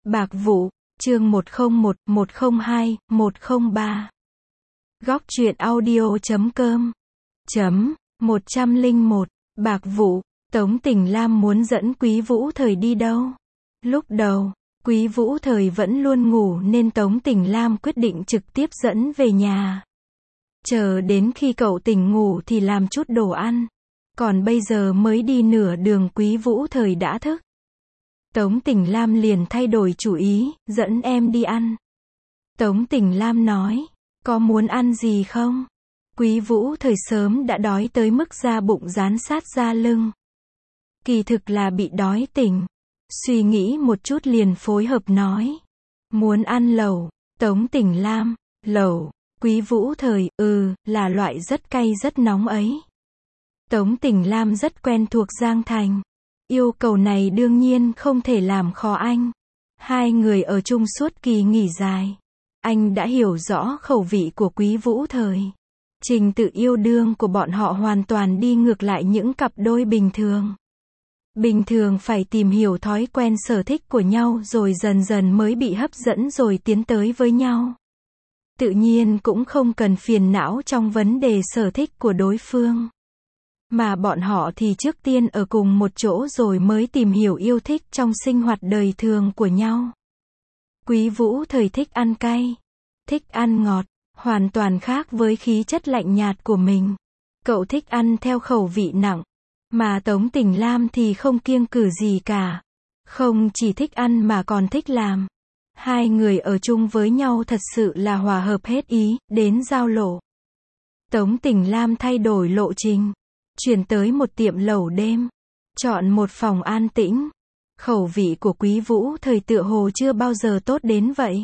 Bạc vụ, chương 101, 102, 103. Góc truyện audio.com. 101. Bạc vụ, Tống Tình Lam muốn dẫn Quý Vũ Thời đi đâu? Lúc đầu, Quý Vũ Thời vẫn luôn ngủ nên Tống Tình Lam quyết định trực tiếp dẫn về nhà. Chờ đến khi cậu tỉnh ngủ thì làm chút đồ ăn. Còn bây giờ mới đi nửa đường Quý Vũ Thời đã thức. Tống Tình Lam liền thay đổi chủ ý, dẫn em đi ăn. Tống Tình Lam nói, có muốn ăn gì không? Quý Vũ Thời sớm đã đói tới mức da bụng dán sát da lưng. Kỳ thực là bị đói tỉnh. Suy nghĩ một chút liền phối hợp nói. Muốn ăn lẩu. Tống Tình Lam, lẩu. Quý Vũ Thời, là loại rất cay rất nóng ấy. Tống Tình Lam rất quen thuộc Giang Thành. Yêu cầu này đương nhiên không thể làm khó anh. Hai người ở chung suốt kỳ nghỉ dài. Anh đã hiểu rõ khẩu vị của Quý Vũ Thời. Trình tự yêu đương của bọn họ hoàn toàn đi ngược lại những cặp đôi bình thường. Bình thường phải tìm hiểu thói quen sở thích của nhau rồi dần dần mới bị hấp dẫn rồi tiến tới với nhau. Tự nhiên cũng không cần phiền não trong vấn đề sở thích của đối phương. Mà bọn họ thì trước tiên ở cùng một chỗ rồi mới tìm hiểu yêu thích trong sinh hoạt đời thường của nhau. Quý Vũ Thời thích ăn cay, thích ăn ngọt, hoàn toàn khác với khí chất lạnh nhạt của mình. Cậu thích ăn theo khẩu vị nặng, mà Tống Tình Lam thì không kiêng cữ gì cả. Không chỉ thích ăn mà còn thích làm. Hai người ở chung với nhau thật sự là hòa hợp hết ý, đến giao lộ. Tống Tình Lam thay đổi lộ trình. Chuyển tới một tiệm lẩu đêm. Chọn một phòng an tĩnh. Khẩu vị của Quý Vũ Thời tựa hồ chưa bao giờ tốt đến vậy.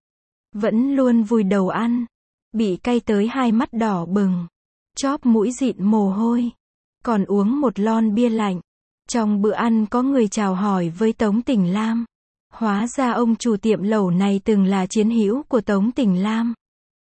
Vẫn luôn vùi đầu ăn. Bị cay tới hai mắt đỏ bừng. Chóp mũi dịn mồ hôi. Còn uống một lon bia lạnh. Trong bữa ăn có người chào hỏi với Tống Tình Lam. Hóa ra ông chủ tiệm lẩu này từng là chiến hữu của Tống Tình Lam.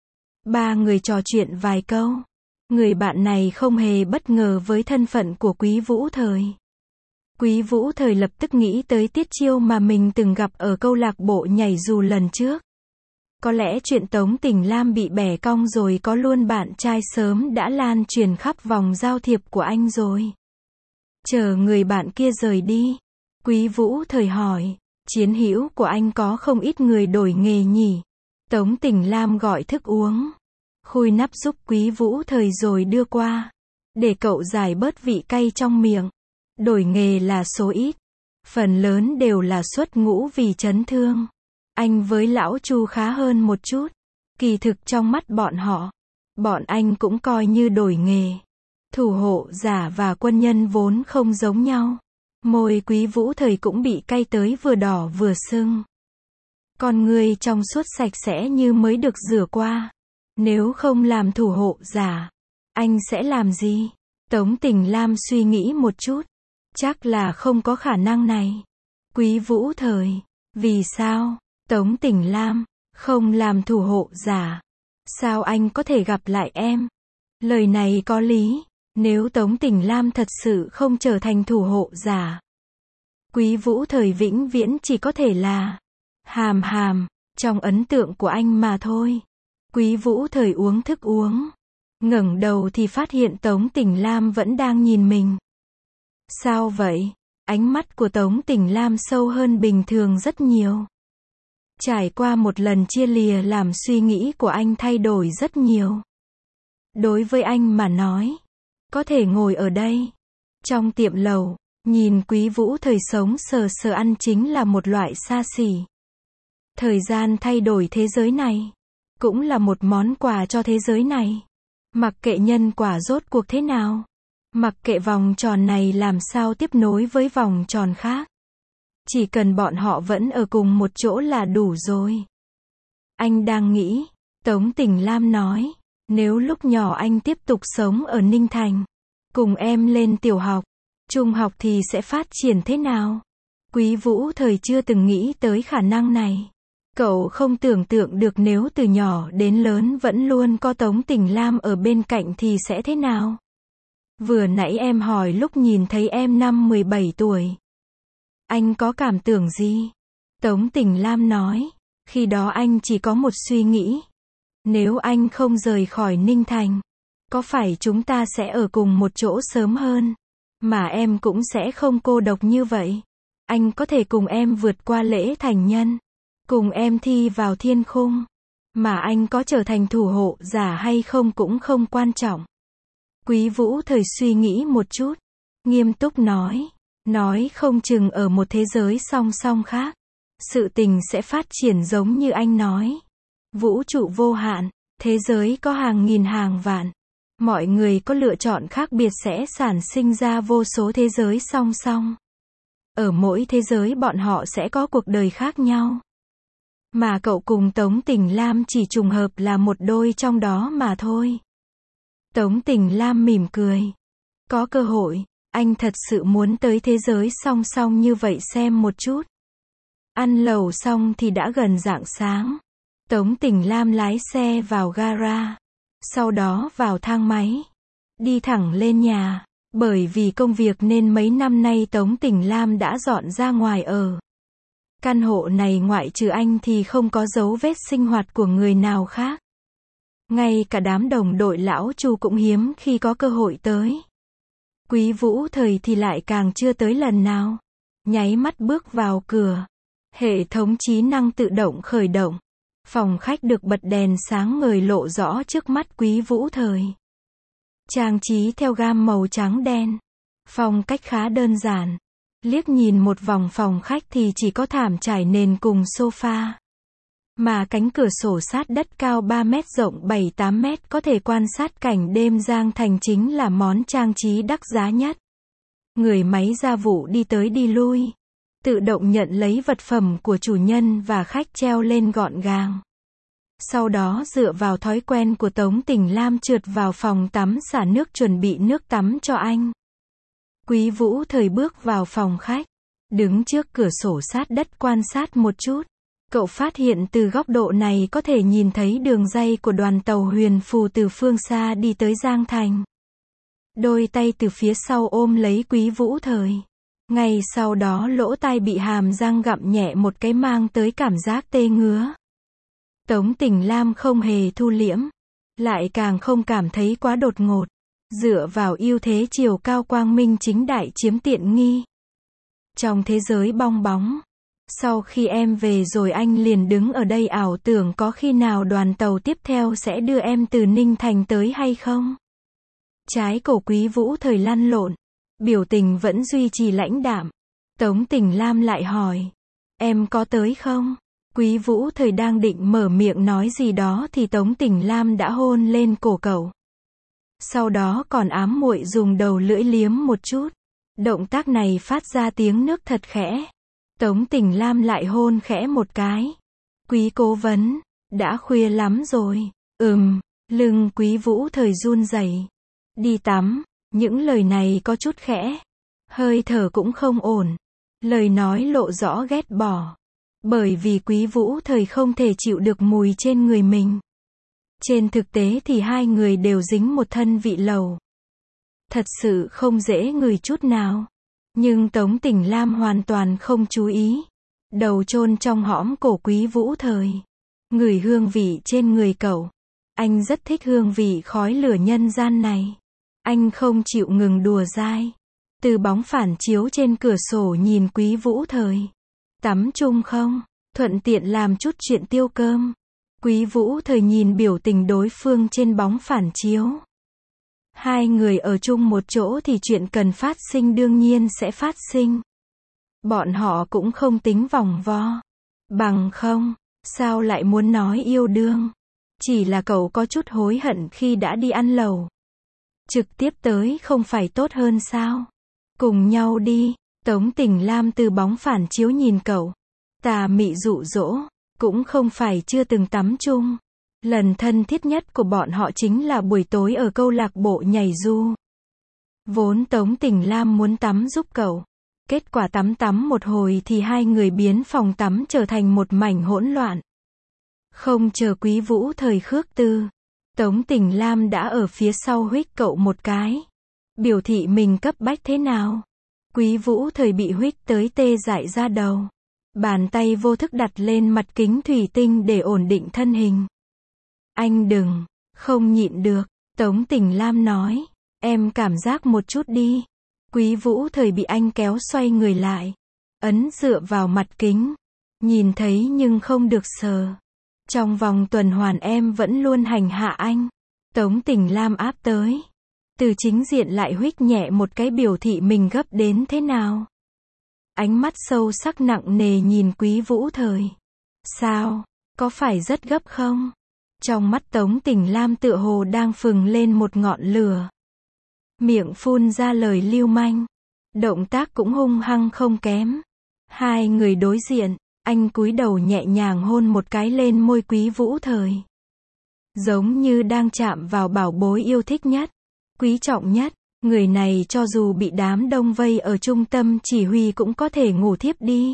Ba người trò chuyện vài câu. Người bạn này không hề bất ngờ với thân phận của Quý Vũ Thời. Quý Vũ Thời lập tức nghĩ tới Tiết Chiêu mà mình từng gặp ở câu lạc bộ nhảy dù lần trước. Có lẽ chuyện Tống Tình Lam bị bẻ cong rồi có luôn bạn trai sớm đã lan truyền khắp vòng giao thiệp của anh rồi. Chờ người bạn kia rời đi. Quý Vũ Thời hỏi, chiến hữu của anh có không ít người đổi nghề nhỉ? Tống Tình Lam gọi thức uống. Khui nắp giúp Quý Vũ Thời rồi đưa qua. Để cậu giải bớt vị cay trong miệng. Đổi nghề là số ít. Phần lớn đều là xuất ngũ vì chấn thương. Anh với lão Chu khá hơn một chút. Kỳ thực trong mắt bọn họ, bọn anh cũng coi như đổi nghề. Thủ hộ giả và quân nhân vốn không giống nhau. Môi Quý Vũ Thời cũng bị cay tới vừa đỏ vừa sưng. Con người trong suốt sạch sẽ như mới được rửa qua. Nếu không làm thủ hộ giả, anh sẽ làm gì? Tống Tình Lam suy nghĩ một chút. Chắc là không có khả năng này. Quý Vũ Thời, vì sao? Tống Tình Lam, không làm thủ hộ giả. Sao anh có thể gặp lại em? Lời này có lý. Nếu Tống Tình Lam thật sự không trở thành thủ hộ giả, Quý Vũ Thời vĩnh viễn chỉ có thể là hàm hàm, trong ấn tượng của anh mà thôi. Quý Vũ Thời uống thức uống. Ngẩng đầu thì phát hiện Tống Tình Lam vẫn đang nhìn mình. Sao vậy? Ánh mắt của Tống Tình Lam sâu hơn bình thường rất nhiều. Trải qua một lần chia lìa làm suy nghĩ của anh thay đổi rất nhiều. Đối với anh mà nói, có thể ngồi ở đây, trong tiệm lẩu, nhìn Quý Vũ Thời sống sờ sờ ăn chính là một loại xa xỉ. Thời gian thay đổi thế giới này, cũng là một món quà cho thế giới này. Mặc kệ nhân quả rốt cuộc thế nào, mặc kệ vòng tròn này làm sao tiếp nối với vòng tròn khác, chỉ cần bọn họ vẫn ở cùng một chỗ là đủ rồi. Anh đang nghĩ, Tống Tình Lam nói, nếu lúc nhỏ anh tiếp tục sống ở Ninh Thành, cùng em lên tiểu học, trung học thì sẽ phát triển thế nào? Quý Vũ Thời chưa từng nghĩ tới khả năng này. Cậu không tưởng tượng được nếu từ nhỏ đến lớn vẫn luôn có Tống Tình Lam ở bên cạnh thì sẽ thế nào? Vừa nãy em hỏi lúc nhìn thấy em năm 17 tuổi. Anh có cảm tưởng gì? Tống Tình Lam nói. Khi đó anh chỉ có một suy nghĩ. Nếu anh không rời khỏi Ninh Thành, có phải chúng ta sẽ ở cùng một chỗ sớm hơn? Mà em cũng sẽ không cô độc như vậy. Anh có thể cùng em vượt qua lễ thành nhân, cùng em thi vào thiên khung. Mà anh có trở thành thủ hộ giả hay không cũng không quan trọng. Quý Vũ Thời suy nghĩ một chút, nghiêm túc nói không chừng ở một thế giới song song khác, sự tình sẽ phát triển giống như anh nói. Vũ trụ vô hạn, thế giới có hàng nghìn hàng vạn. Mọi người có lựa chọn khác biệt sẽ sản sinh ra vô số thế giới song song. Ở mỗi thế giới bọn họ sẽ có cuộc đời khác nhau. Mà cậu cùng Tống Tình Lam chỉ trùng hợp là một đôi trong đó mà thôi. Tống Tình Lam mỉm cười. Có cơ hội, anh thật sự muốn tới thế giới song song như vậy xem một chút. Ăn lẩu xong thì đã gần rạng sáng. Tống Tình Lam lái xe vào gara. Sau đó vào thang máy. Đi thẳng lên nhà. Bởi vì công việc nên mấy năm nay Tống Tình Lam đã dọn ra ngoài ở. Căn hộ này ngoại trừ anh thì không có dấu vết sinh hoạt của người nào khác. Ngay cả đám đồng đội lão Chu cũng hiếm khi có cơ hội tới. Quý Vũ Thời thì lại càng chưa tới lần nào. Nháy mắt bước vào cửa. Hệ thống trí năng tự động khởi động. Phòng khách được bật đèn sáng ngời lộ rõ trước mắt Quý Vũ Thời. Trang trí theo gam màu trắng đen. Phong cách khá đơn giản. Liếc nhìn một vòng phòng khách thì chỉ có thảm trải nền cùng sofa. Mà cánh cửa sổ sát đất cao 3 mét rộng 7-8 mét có thể quan sát cảnh đêm Giang Thành chính là món trang trí đắt giá nhất. Người máy gia vụ đi tới đi lui. Tự động nhận lấy vật phẩm của chủ nhân và khách treo lên gọn gàng. Sau đó dựa vào thói quen của Tống Tình Lam trượt vào phòng tắm xả nước chuẩn bị nước tắm cho anh. Quý Vũ Thời bước vào phòng khách. Đứng trước cửa sổ sát đất quan sát một chút. Cậu phát hiện từ góc độ này có thể nhìn thấy đường ray của đoàn tàu Huyền Phù từ phương xa đi tới Giang Thành. Đôi tay từ phía sau ôm lấy Quý Vũ Thời. Ngay sau đó lỗ tai bị hàm răng gặm nhẹ một cái mang tới cảm giác tê ngứa. Tống Tình Lam không hề thu liễm. Lại càng không cảm thấy quá đột ngột. Dựa vào ưu thế chiều cao quang minh chính đại chiếm tiện nghi. Trong thế giới bong bóng. Sau khi em về rồi anh liền đứng ở đây ảo tưởng có khi nào đoàn tàu tiếp theo sẽ đưa em từ Ninh Thành tới hay không? Trái cổ Quý Vũ Thời lăn lộn. Biểu tình vẫn duy trì lãnh đạm. Tống Tình Lam lại hỏi. Em có tới không? Quý Vũ Thời đang định mở miệng nói gì đó thì Tống Tình Lam đã hôn lên cổ cậu. Sau đó còn ám muội dùng đầu lưỡi liếm một chút. Động tác này phát ra tiếng nước thật khẽ. Tống Tình Lam lại hôn khẽ một cái. Quý cố vấn, đã khuya lắm rồi. Lưng Quý Vũ Thời run rẩy. Đi tắm, những lời này có chút khẽ. Hơi thở cũng không ổn. Lời nói lộ rõ ghét bỏ. Bởi vì Quý Vũ Thời không thể chịu được mùi trên người mình. Trên thực tế thì hai người đều dính một thân vị lầu. Thật sự không dễ ngửi chút nào. Nhưng Tống Tình Lam hoàn toàn không chú ý. Đầu chôn trong hõm cổ Quý Vũ Thời. Ngửi hương vị trên người cậu. Anh rất thích hương vị khói lửa nhân gian này. Anh không chịu ngừng đùa dai. Từ bóng phản chiếu trên cửa sổ nhìn Quý Vũ Thời. Tắm chung không? Thuận tiện làm chút chuyện tiêu cơm. Quý Vũ Thời nhìn biểu tình đối phương trên bóng phản chiếu. Hai người ở chung một chỗ thì chuyện cần phát sinh đương nhiên sẽ phát sinh. Bọn họ cũng không tính vòng vo. Bằng không, sao lại muốn nói yêu đương? Chỉ là cậu có chút hối hận khi đã đi ăn lẩu. Trực tiếp tới không phải tốt hơn sao? Cùng nhau đi. Tống Tình Lam từ bóng phản chiếu nhìn cậu. Tà mị dụ dỗ. Cũng không phải chưa từng tắm chung. Lần thân thiết nhất của bọn họ chính là buổi tối ở câu lạc bộ nhảy du. Vốn Tống Tình Lam muốn tắm giúp cậu. Kết quả tắm một hồi thì hai người biến phòng tắm trở thành một mảnh hỗn loạn. Không chờ Quý Vũ Thời khước tư. Tống Tình Lam đã ở phía sau huých cậu một cái. Biểu thị mình cấp bách thế nào. Quý Vũ Thời bị huých tới tê dại ra đầu. Bàn tay vô thức đặt lên mặt kính thủy tinh để ổn định thân hình. Anh đừng, không nhịn được, Tống Tình Lam nói. Em cảm giác một chút đi. Quý Vũ Thời bị anh kéo xoay người lại. Ấn dựa vào mặt kính. Nhìn thấy nhưng không được sờ. Trong vòng tuần hoàn em vẫn luôn hành hạ anh. Tống Tình Lam áp tới. Từ chính diện lại huých nhẹ một cái biểu thị mình gấp đến thế nào. Ánh mắt sâu sắc nặng nề nhìn Quý Vũ Thời. Sao? Có phải rất gấp không? Trong mắt Tống Tình Lam tựa hồ đang phừng lên một ngọn lửa. Miệng phun ra lời lưu manh. Động tác cũng hung hăng không kém. Hai người đối diện, anh cúi đầu nhẹ nhàng hôn một cái lên môi Quý Vũ Thời. Giống như đang chạm vào bảo bối yêu thích nhất, quý trọng nhất. Người này cho dù bị đám đông vây ở trung tâm chỉ huy cũng có thể ngủ thiếp đi.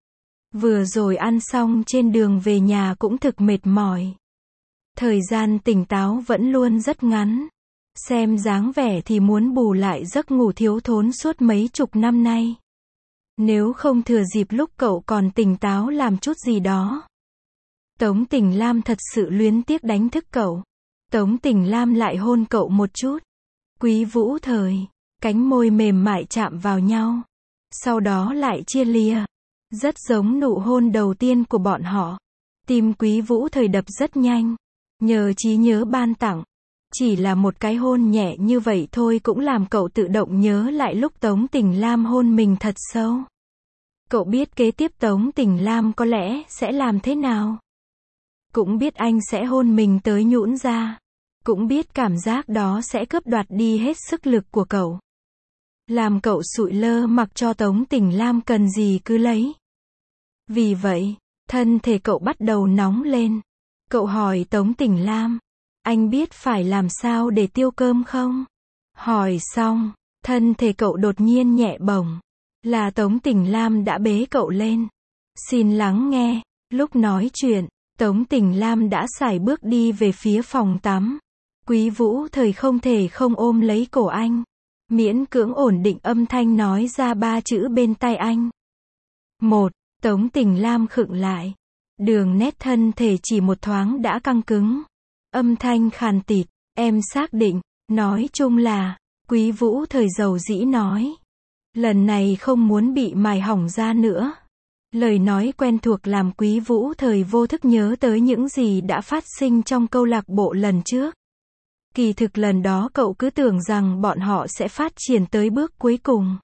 Vừa rồi ăn xong trên đường về nhà cũng thực mệt mỏi. Thời gian tỉnh táo vẫn luôn rất ngắn. Xem dáng vẻ thì muốn bù lại giấc ngủ thiếu thốn suốt mấy chục năm nay. Nếu không thừa dịp lúc cậu còn tỉnh táo làm chút gì đó. Tống Tình Lam thật sự luyến tiếc đánh thức cậu. Tống Tình Lam lại hôn cậu một chút. Quý Vũ Thời, cánh môi mềm mại chạm vào nhau. Sau đó lại chia lìa. Rất giống nụ hôn đầu tiên của bọn họ. Tim Quý Vũ Thời đập rất nhanh. Nhờ trí nhớ ban tặng. Chỉ là một cái hôn nhẹ như vậy thôi cũng làm cậu tự động nhớ lại lúc Tống Tình Lam hôn mình thật sâu. Cậu biết kế tiếp Tống Tình Lam có lẽ sẽ làm thế nào. Cũng biết anh sẽ hôn mình tới nhũn ra. Cũng biết cảm giác đó sẽ cướp đoạt đi hết sức lực của cậu. Làm cậu sụi lơ mặc cho Tống Tình Lam cần gì cứ lấy. Vì vậy, thân thể cậu bắt đầu nóng lên. Cậu hỏi Tống Tình Lam, anh biết phải làm sao để tiêu cơm không? Hỏi xong, thân thể cậu đột nhiên nhẹ bổng. Là Tống Tình Lam đã bế cậu lên. Xin lắng nghe, lúc nói chuyện, Tống Tình Lam đã sải bước đi về phía phòng tắm. Quý Vũ Thời không thể không ôm lấy cổ anh. Miễn cưỡng ổn định âm thanh nói ra 3 chữ bên tai anh. Một, Tống Tình Lam khựng lại. Đường nét thân thể chỉ một thoáng đã căng cứng. Âm thanh khàn tịt, em xác định, nói chung là, Quý Vũ Thời dầu dĩ nói. Lần này không muốn bị mài hỏng ra nữa. Lời nói quen thuộc làm Quý Vũ Thời vô thức nhớ tới những gì đã phát sinh trong câu lạc bộ lần trước. Kỳ thực lần đó cậu cứ tưởng rằng bọn họ sẽ phát triển tới bước cuối cùng.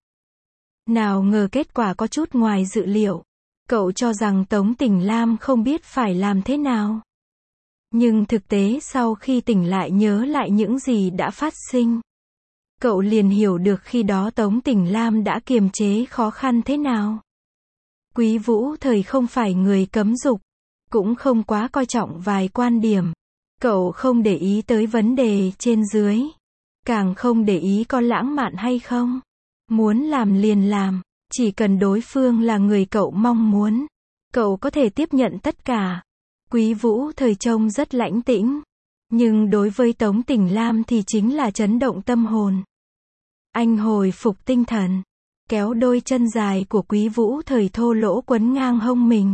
Nào ngờ kết quả có chút ngoài dự liệu. Cậu cho rằng Tống Tình Lam không biết phải làm thế nào. Nhưng thực tế sau khi tỉnh lại nhớ lại những gì đã phát sinh. Cậu liền hiểu được khi đó Tống Tình Lam đã kiềm chế khó khăn thế nào. Quý Vũ Thời không phải người cấm dục. Cũng không quá coi trọng vài quan điểm. Cậu không để ý tới vấn đề trên dưới. Càng không để ý có lãng mạn hay không. Muốn làm liền làm. Chỉ cần đối phương là người cậu mong muốn. Cậu có thể tiếp nhận tất cả. Quý Vũ Thời trông rất lãnh tĩnh. Nhưng đối với Tống Tình Lam thì chính là chấn động tâm hồn. Anh hồi phục tinh thần. Kéo đôi chân dài của Quý Vũ Thời thô lỗ quấn ngang hông mình.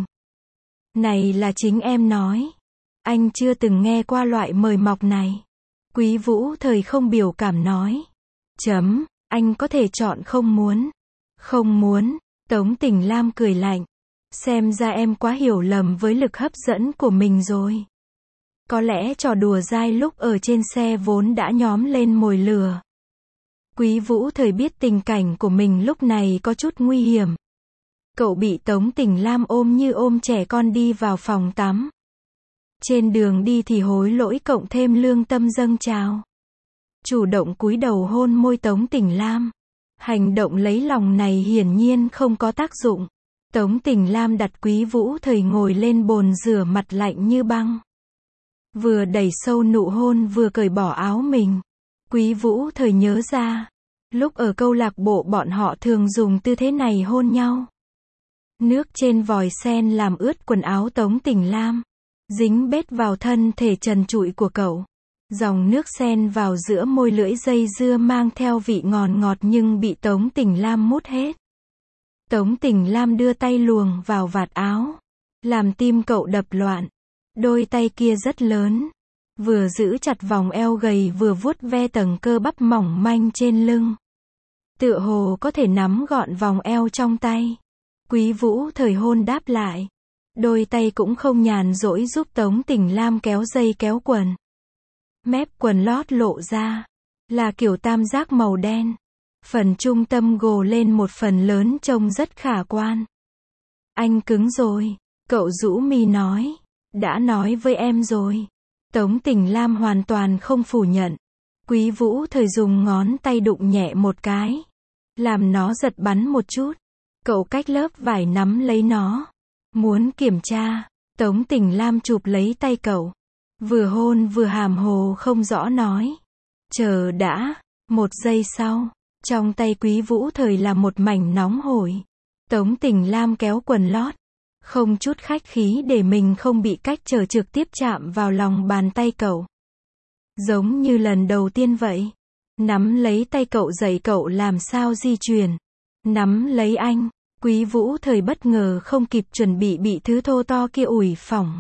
Này là chính em nói. Anh chưa từng nghe qua loại mời mọc này. Quý Vũ Thời không biểu cảm nói. Anh có thể chọn không muốn. Không muốn, Tống Tình Lam cười lạnh. Xem ra em quá hiểu lầm với lực hấp dẫn của mình rồi. Có lẽ trò đùa dai lúc ở trên xe vốn đã nhóm lên mồi lửa. Quý Vũ Thời biết tình cảnh của mình lúc này có chút nguy hiểm. Cậu bị Tống Tình Lam ôm như ôm trẻ con đi vào phòng tắm. Trên đường đi thì hối lỗi cộng thêm lương tâm dâng trào. Chủ động cúi đầu hôn môi Tống Tình Lam. Hành động lấy lòng này hiển nhiên không có tác dụng. Tống Tình Lam đặt Quý Vũ Thời ngồi lên bồn rửa mặt lạnh như băng. Vừa đẩy sâu nụ hôn vừa cởi bỏ áo mình. Quý Vũ Thời nhớ ra. Lúc ở câu lạc bộ bọn họ thường dùng tư thế này hôn nhau. Nước trên vòi sen làm ướt quần áo Tống Tình Lam. Dính bết vào thân thể trần trụi của cậu. Dòng nước sen vào giữa môi lưỡi dây dưa mang theo vị ngọt ngọt nhưng bị Tống Tình Lam mút hết. Tống Tình Lam đưa tay luồng vào vạt áo, làm tim cậu đập loạn. Đôi tay kia rất lớn, vừa giữ chặt vòng eo gầy vừa vuốt ve tầng cơ bắp mỏng manh trên lưng. Tựa hồ có thể nắm gọn vòng eo trong tay. Quý Vũ Thời hôn đáp lại. Đôi tay cũng không nhàn rỗi giúp Tống Tình Lam kéo dây kéo quần. Mép quần lót lộ ra, là kiểu tam giác màu đen. Phần trung tâm gồ lên một phần lớn trông rất khả quan. Anh cứng rồi, cậu rũ mi nói. Đã nói với em rồi. Tống Tình Lam hoàn toàn không phủ nhận. Quý Vũ Thời dùng ngón tay đụng nhẹ một cái, làm nó giật bắn một chút. Cậu cách lớp vải nắm lấy nó. Muốn kiểm tra. Tống Tình Lam chụp lấy tay cậu. Vừa hôn vừa hàm hồ không rõ nói. Chờ đã. Một giây sau, trong tay Quý Vũ Thời là một mảnh nóng hổi. Tống Tình Lam kéo quần lót, không chút khách khí để mình không bị cách trở trực tiếp chạm vào lòng bàn tay cậu. Giống như lần đầu tiên vậy. Nắm lấy tay cậu dạy cậu làm sao di chuyển. Nắm lấy anh. Quý Vũ Thời bất ngờ không kịp chuẩn bị thứ thô to kia ủi phỏng.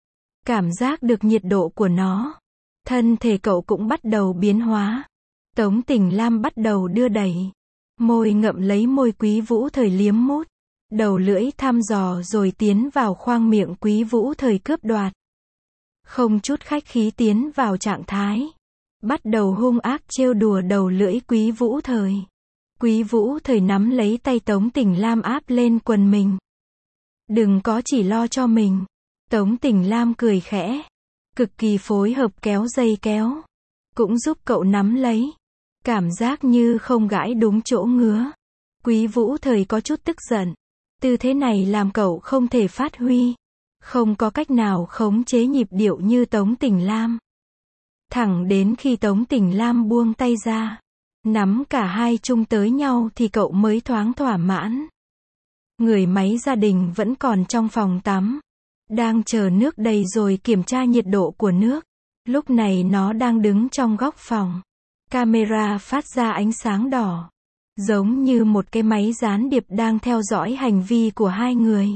Cảm giác được nhiệt độ của nó. Thân thể cậu cũng bắt đầu biến hóa. Tống Tình Lam bắt đầu đưa đẩy. Môi ngậm lấy môi Quý Vũ Thời liếm mút. Đầu lưỡi thăm dò rồi tiến vào khoang miệng Quý Vũ Thời cướp đoạt. Không chút khách khí tiến vào trạng thái. Bắt đầu hung ác trêu đùa đầu lưỡi Quý Vũ Thời. Quý Vũ Thời nắm lấy tay Tống Tình Lam áp lên quần mình. Đừng có chỉ lo cho mình. Tống Tình Lam cười khẽ. Cực kỳ phối hợp kéo dây kéo. Cũng giúp cậu nắm lấy. Cảm giác như không gãi đúng chỗ ngứa. Quý Vũ Thời có chút tức giận. Tư thế này làm cậu không thể phát huy. Không có cách nào khống chế nhịp điệu như Tống Tình Lam. Thẳng đến khi Tống Tình Lam buông tay ra, nắm cả hai chung tới nhau thì cậu mới thoáng thỏa mãn. Người máy gia đình vẫn còn trong phòng tắm. Đang chờ nước đầy rồi kiểm tra nhiệt độ của nước. Lúc này nó đang đứng trong góc phòng. Camera phát ra ánh sáng đỏ. Giống như một cái máy gián điệp đang theo dõi hành vi của hai người.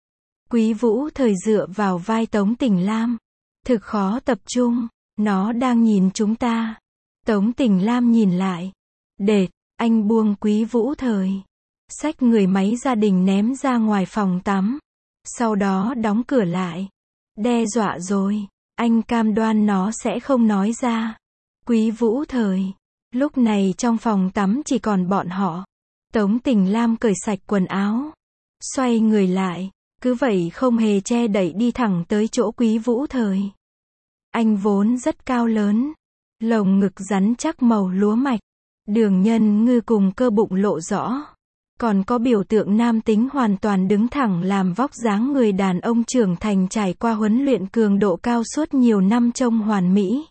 Quý Vũ Thời dựa vào vai Tống Tình Lam. Thực khó tập trung. Nó đang nhìn chúng ta. Tống Tình Lam nhìn lại. Đệt, anh buông Quý Vũ Thời. Xách người máy gia đình ném ra ngoài phòng tắm. Sau đó đóng cửa lại. Đe dọa rồi. Anh cam đoan nó sẽ không nói ra. Quý Vũ Thời. Lúc này trong phòng tắm chỉ còn bọn họ. Tống Tình Lam cởi sạch quần áo. Xoay người lại. Cứ vậy không hề che đậy đi thẳng tới chỗ Quý Vũ Thời. Anh vốn rất cao lớn. Lồng ngực rắn chắc màu lúa mạch. Đường nhân ngư cùng cơ bụng lộ rõ. Còn có biểu tượng nam tính hoàn toàn đứng thẳng làm vóc dáng người đàn ông trưởng thành trải qua huấn luyện cường độ cao suốt nhiều năm trông hoàn mỹ.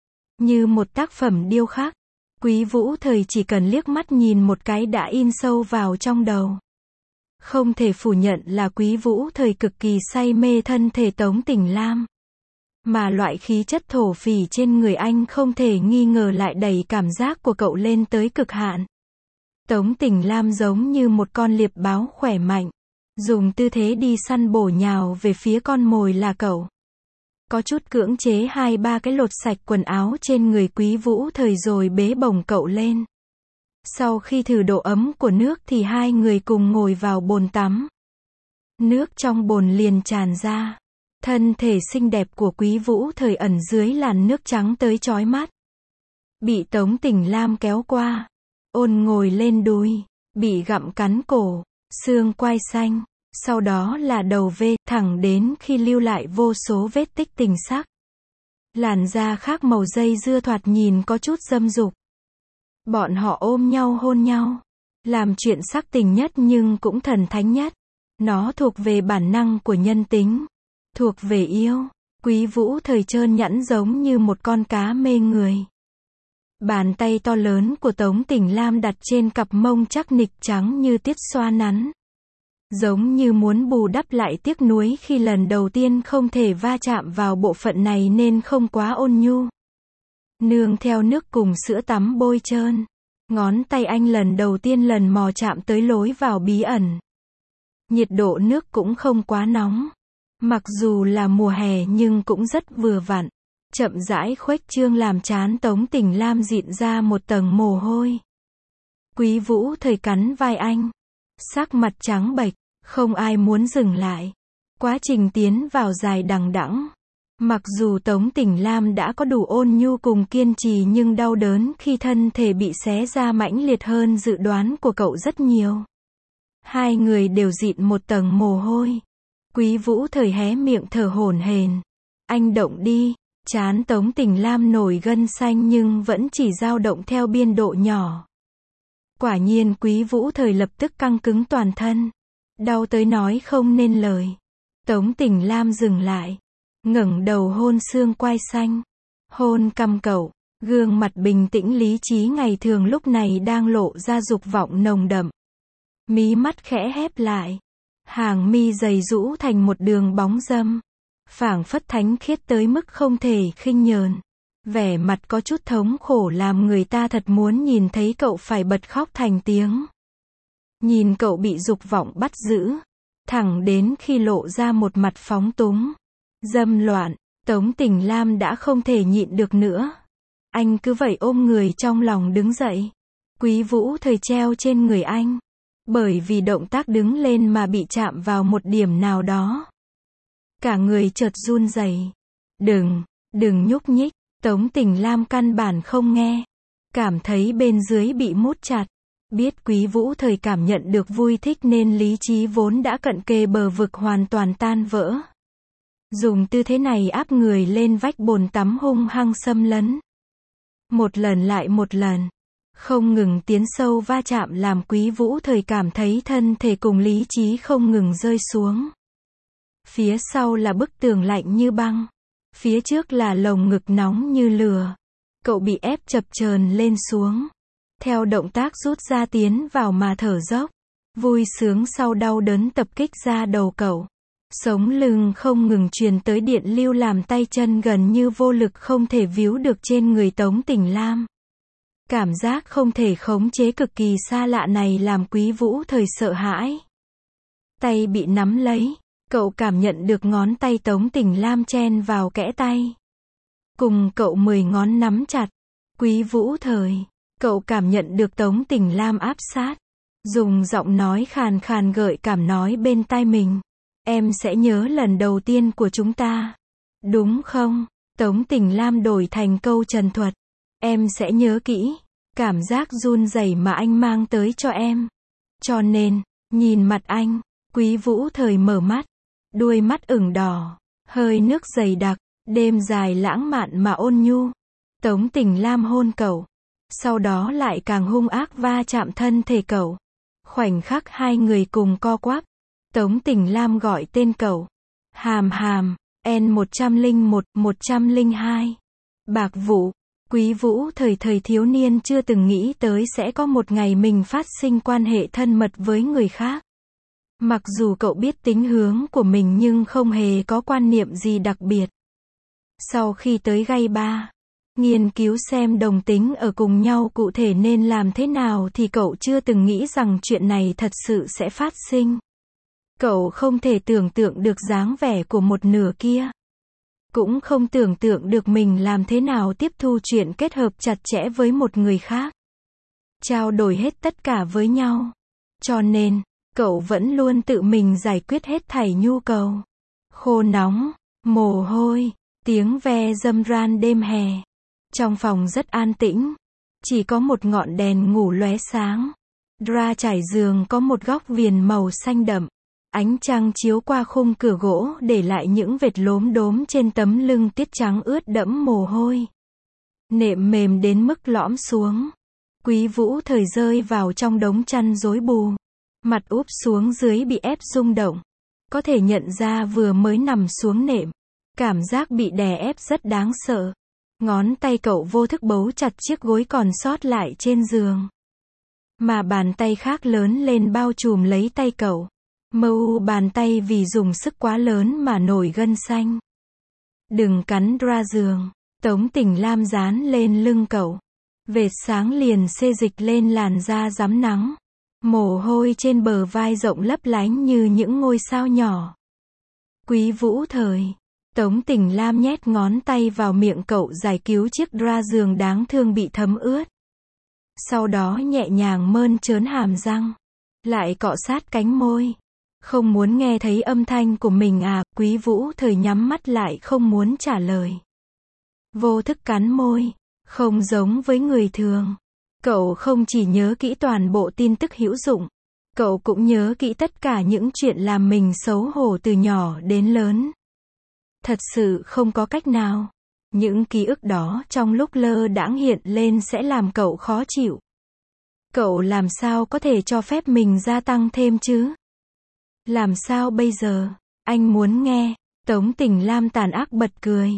Như một tác phẩm điêu khắc. Quý Vũ Thời chỉ cần liếc mắt nhìn một cái đã in sâu vào trong đầu. Không thể phủ nhận là Quý Vũ Thời cực kỳ say mê thân thể Tống Tình Lam. Mà loại khí chất thổ phỉ trên người anh không thể nghi ngờ lại đẩy cảm giác của cậu lên tới cực hạn. Tống Tình Lam giống như một con liệp báo khỏe mạnh. Dùng tư thế đi săn bổ nhào về phía con mồi là cậu. Có chút cưỡng chế 2-3 cái lột sạch quần áo trên người Quý Vũ Thời rồi bế bổng cậu lên. Sau khi thử độ ấm của nước thì hai người cùng ngồi vào bồn tắm. Nước trong bồn liền tràn ra. Thân thể xinh đẹp của Quý Vũ Thời ẩn dưới làn nước trắng tới chói mắt. Bị Tống Tình Lam kéo qua. Ôn ngồi lên đùi. Bị gặm cắn cổ. Xương quai xanh. Sau đó là đầu V, thẳng đến khi lưu lại vô số vết tích tình sắc. Làn da khác màu dây dưa thoạt nhìn có chút dâm dục. Bọn họ ôm nhau hôn nhau. Làm chuyện sắc tình nhất nhưng cũng thần thánh nhất. Nó thuộc về bản năng của nhân tính. Thuộc về yêu. Quý Vũ Thời trơn nhẵn giống như một con cá mê người. Bàn tay to lớn của Tống Tình Lam đặt trên cặp mông chắc nịch trắng như tiết xoa nắn. Giống như muốn bù đắp lại tiếc nuối khi lần đầu tiên không thể va chạm vào bộ phận này nên không quá ôn nhu. Nương theo nước cùng sữa tắm bôi trơn. Ngón tay anh lần đầu tiên lần mò chạm tới lối vào bí ẩn. Nhiệt độ nước cũng không quá nóng. Mặc dù là mùa hè nhưng cũng rất vừa vặn. Chậm rãi khuếch trương làm trán Tống Tình Lam dịn ra một tầng mồ hôi. Quý Vũ Thời cắn vai anh. Sắc mặt trắng bệch, không ai muốn dừng lại. Quá trình tiến vào dài đằng đẵng. Mặc dù Tống Tình Lam đã có đủ ôn nhu cùng kiên trì nhưng đau đớn khi thân thể bị xé ra mãnh liệt hơn dự đoán của cậu rất nhiều. Hai người đều dịn một tầng mồ hôi. Quý Vũ Thời hé miệng thở hổn hển. Anh động đi. Trán Tống Tình Lam nổi gân xanh nhưng vẫn chỉ dao động theo biên độ nhỏ. Quả nhiên Quý Vũ Thời lập tức căng cứng toàn thân. Đau tới nói không nên lời. Tống Tình Lam dừng lại. Ngẩng đầu hôn xương quai xanh. Hôn cằm cậu. Gương mặt bình tĩnh lý trí ngày thường lúc này đang lộ ra dục vọng nồng đậm. Mí mắt khẽ hép lại. Hàng mi dày rũ thành một đường bóng râm. Phảng phất thánh khiết tới mức không thể khinh nhờn. Vẻ mặt có chút thống khổ làm người ta thật muốn nhìn thấy cậu phải bật khóc thành tiếng. Nhìn cậu bị dục vọng bắt giữ. Thẳng đến khi lộ ra một mặt phóng túng. Dâm loạn, Tống Tình Lam đã không thể nhịn được nữa. Anh cứ vậy ôm người trong lòng đứng dậy. Quý Vũ Thời treo trên người anh. Bởi vì động tác đứng lên mà bị chạm vào một điểm nào đó. Cả người chợt run rẩy. Đừng nhúc nhích. Tống Tình Lam căn bản không nghe. Cảm thấy bên dưới bị mút chặt. Biết Quý Vũ Thời cảm nhận được vui thích nên lý trí vốn đã cận kề bờ vực hoàn toàn tan vỡ. Dùng tư thế này áp người lên vách bồn tắm hung hăng xâm lấn. Một lần lại một lần. Không ngừng tiến sâu va chạm làm Quý Vũ Thời cảm thấy thân thể cùng lý trí không ngừng rơi xuống. Phía sau là bức tường lạnh như băng. Phía trước là lồng ngực nóng như lửa. Cậu bị ép chập chờn lên xuống. Theo động tác rút ra tiến vào mà thở dốc. Vui sướng sau đau đớn tập kích ra đầu cậu. Sống lưng không ngừng truyền tới điện lưu làm tay chân gần như vô lực không thể víu được trên người Tống Tình Lam. Cảm giác không thể khống chế cực kỳ xa lạ này làm Quý Vũ Thời sợ hãi. Tay bị nắm lấy. Cậu cảm nhận được ngón tay Tống Tình Lam chen vào kẽ tay. Cùng cậu 10 ngón nắm chặt. Quý Vũ Thời. Cậu cảm nhận được Tống Tình Lam áp sát. Dùng giọng nói khàn khàn gợi cảm nói bên tai mình. Em sẽ nhớ lần đầu tiên của chúng ta. Đúng không? Tống Tình Lam đổi thành câu trần thuật. Em sẽ nhớ kỹ. Cảm giác run rẩy mà anh mang tới cho em. Cho nên, nhìn mặt anh. Quý Vũ Thời mở mắt. Đuôi mắt ửng đỏ. Hơi nước dày đặc. Đêm dài lãng mạn mà ôn nhu. Tống Tình Lam hôn cậu. Sau đó lại càng hung ác va chạm thân thể cậu. Khoảnh khắc hai người cùng co quắp. Tống Tình Lam gọi tên cậu. Hàm hàm. N101, 102. Bạc vụ. Quý Vũ Thời thiếu niên chưa từng nghĩ tới sẽ có một ngày mình phát sinh quan hệ thân mật với người khác. Mặc dù cậu biết tính hướng của mình nhưng không hề có quan niệm gì đặc biệt. Sau khi tới gay ba, nghiên cứu xem đồng tính ở cùng nhau cụ thể nên làm thế nào thì cậu chưa từng nghĩ rằng chuyện này thật sự sẽ phát sinh. Cậu không thể tưởng tượng được dáng vẻ của một nửa kia. Cũng không tưởng tượng được mình làm thế nào tiếp thu chuyện kết hợp chặt chẽ với một người khác. Trao đổi hết tất cả với nhau. Cho nên, cậu vẫn luôn tự mình giải quyết hết thảy nhu cầu. Khô nóng, mồ hôi, tiếng ve râm ran đêm hè. Trong phòng rất an tĩnh. Chỉ có một ngọn đèn ngủ lóe sáng. Dra trải giường có một góc viền màu xanh đậm. Ánh trăng chiếu qua khung cửa gỗ để lại những vệt lốm đốm trên tấm lưng tiết trắng ướt đẫm mồ hôi. Nệm mềm đến mức lõm xuống. Quý Vũ Thời rơi vào trong đống chăn rối bù. Mặt úp xuống dưới bị ép rung động. Có thể nhận ra vừa mới nằm xuống nệm. Cảm giác bị đè ép rất đáng sợ. Ngón tay cậu vô thức bấu chặt chiếc gối còn sót lại trên giường. Mà bàn tay khác lớn lên bao trùm lấy tay cậu. Mu bàn tay vì dùng sức quá lớn mà nổi gân xanh. Đừng cắn dra giường. Tống Tình Lam dán lên lưng cậu. Vệt sáng liền xê dịch lên làn da rám nắng. Mồ hôi trên bờ vai rộng lấp lánh như những ngôi sao nhỏ. Quý Vũ Thời. Tống Tình Lam nhét ngón tay vào miệng cậu giải cứu chiếc dra giường đáng thương bị thấm ướt. Sau đó nhẹ nhàng mơn trớn hàm răng. Lại cọ sát cánh môi. Không muốn nghe thấy âm thanh của mình à, Quý Vũ Thời nhắm mắt lại không muốn trả lời. Vô thức cắn môi. Không giống với người thường. Cậu không chỉ nhớ kỹ toàn bộ tin tức hữu dụng. Cậu cũng nhớ kỹ tất cả những chuyện làm mình xấu hổ từ nhỏ đến lớn. Thật sự không có cách nào. Những ký ức đó trong lúc lơ đãng hiện lên sẽ làm cậu khó chịu. Cậu làm sao có thể cho phép mình gia tăng thêm chứ? Làm sao bây giờ? Anh muốn nghe. Tống Tình Lam tàn ác bật cười.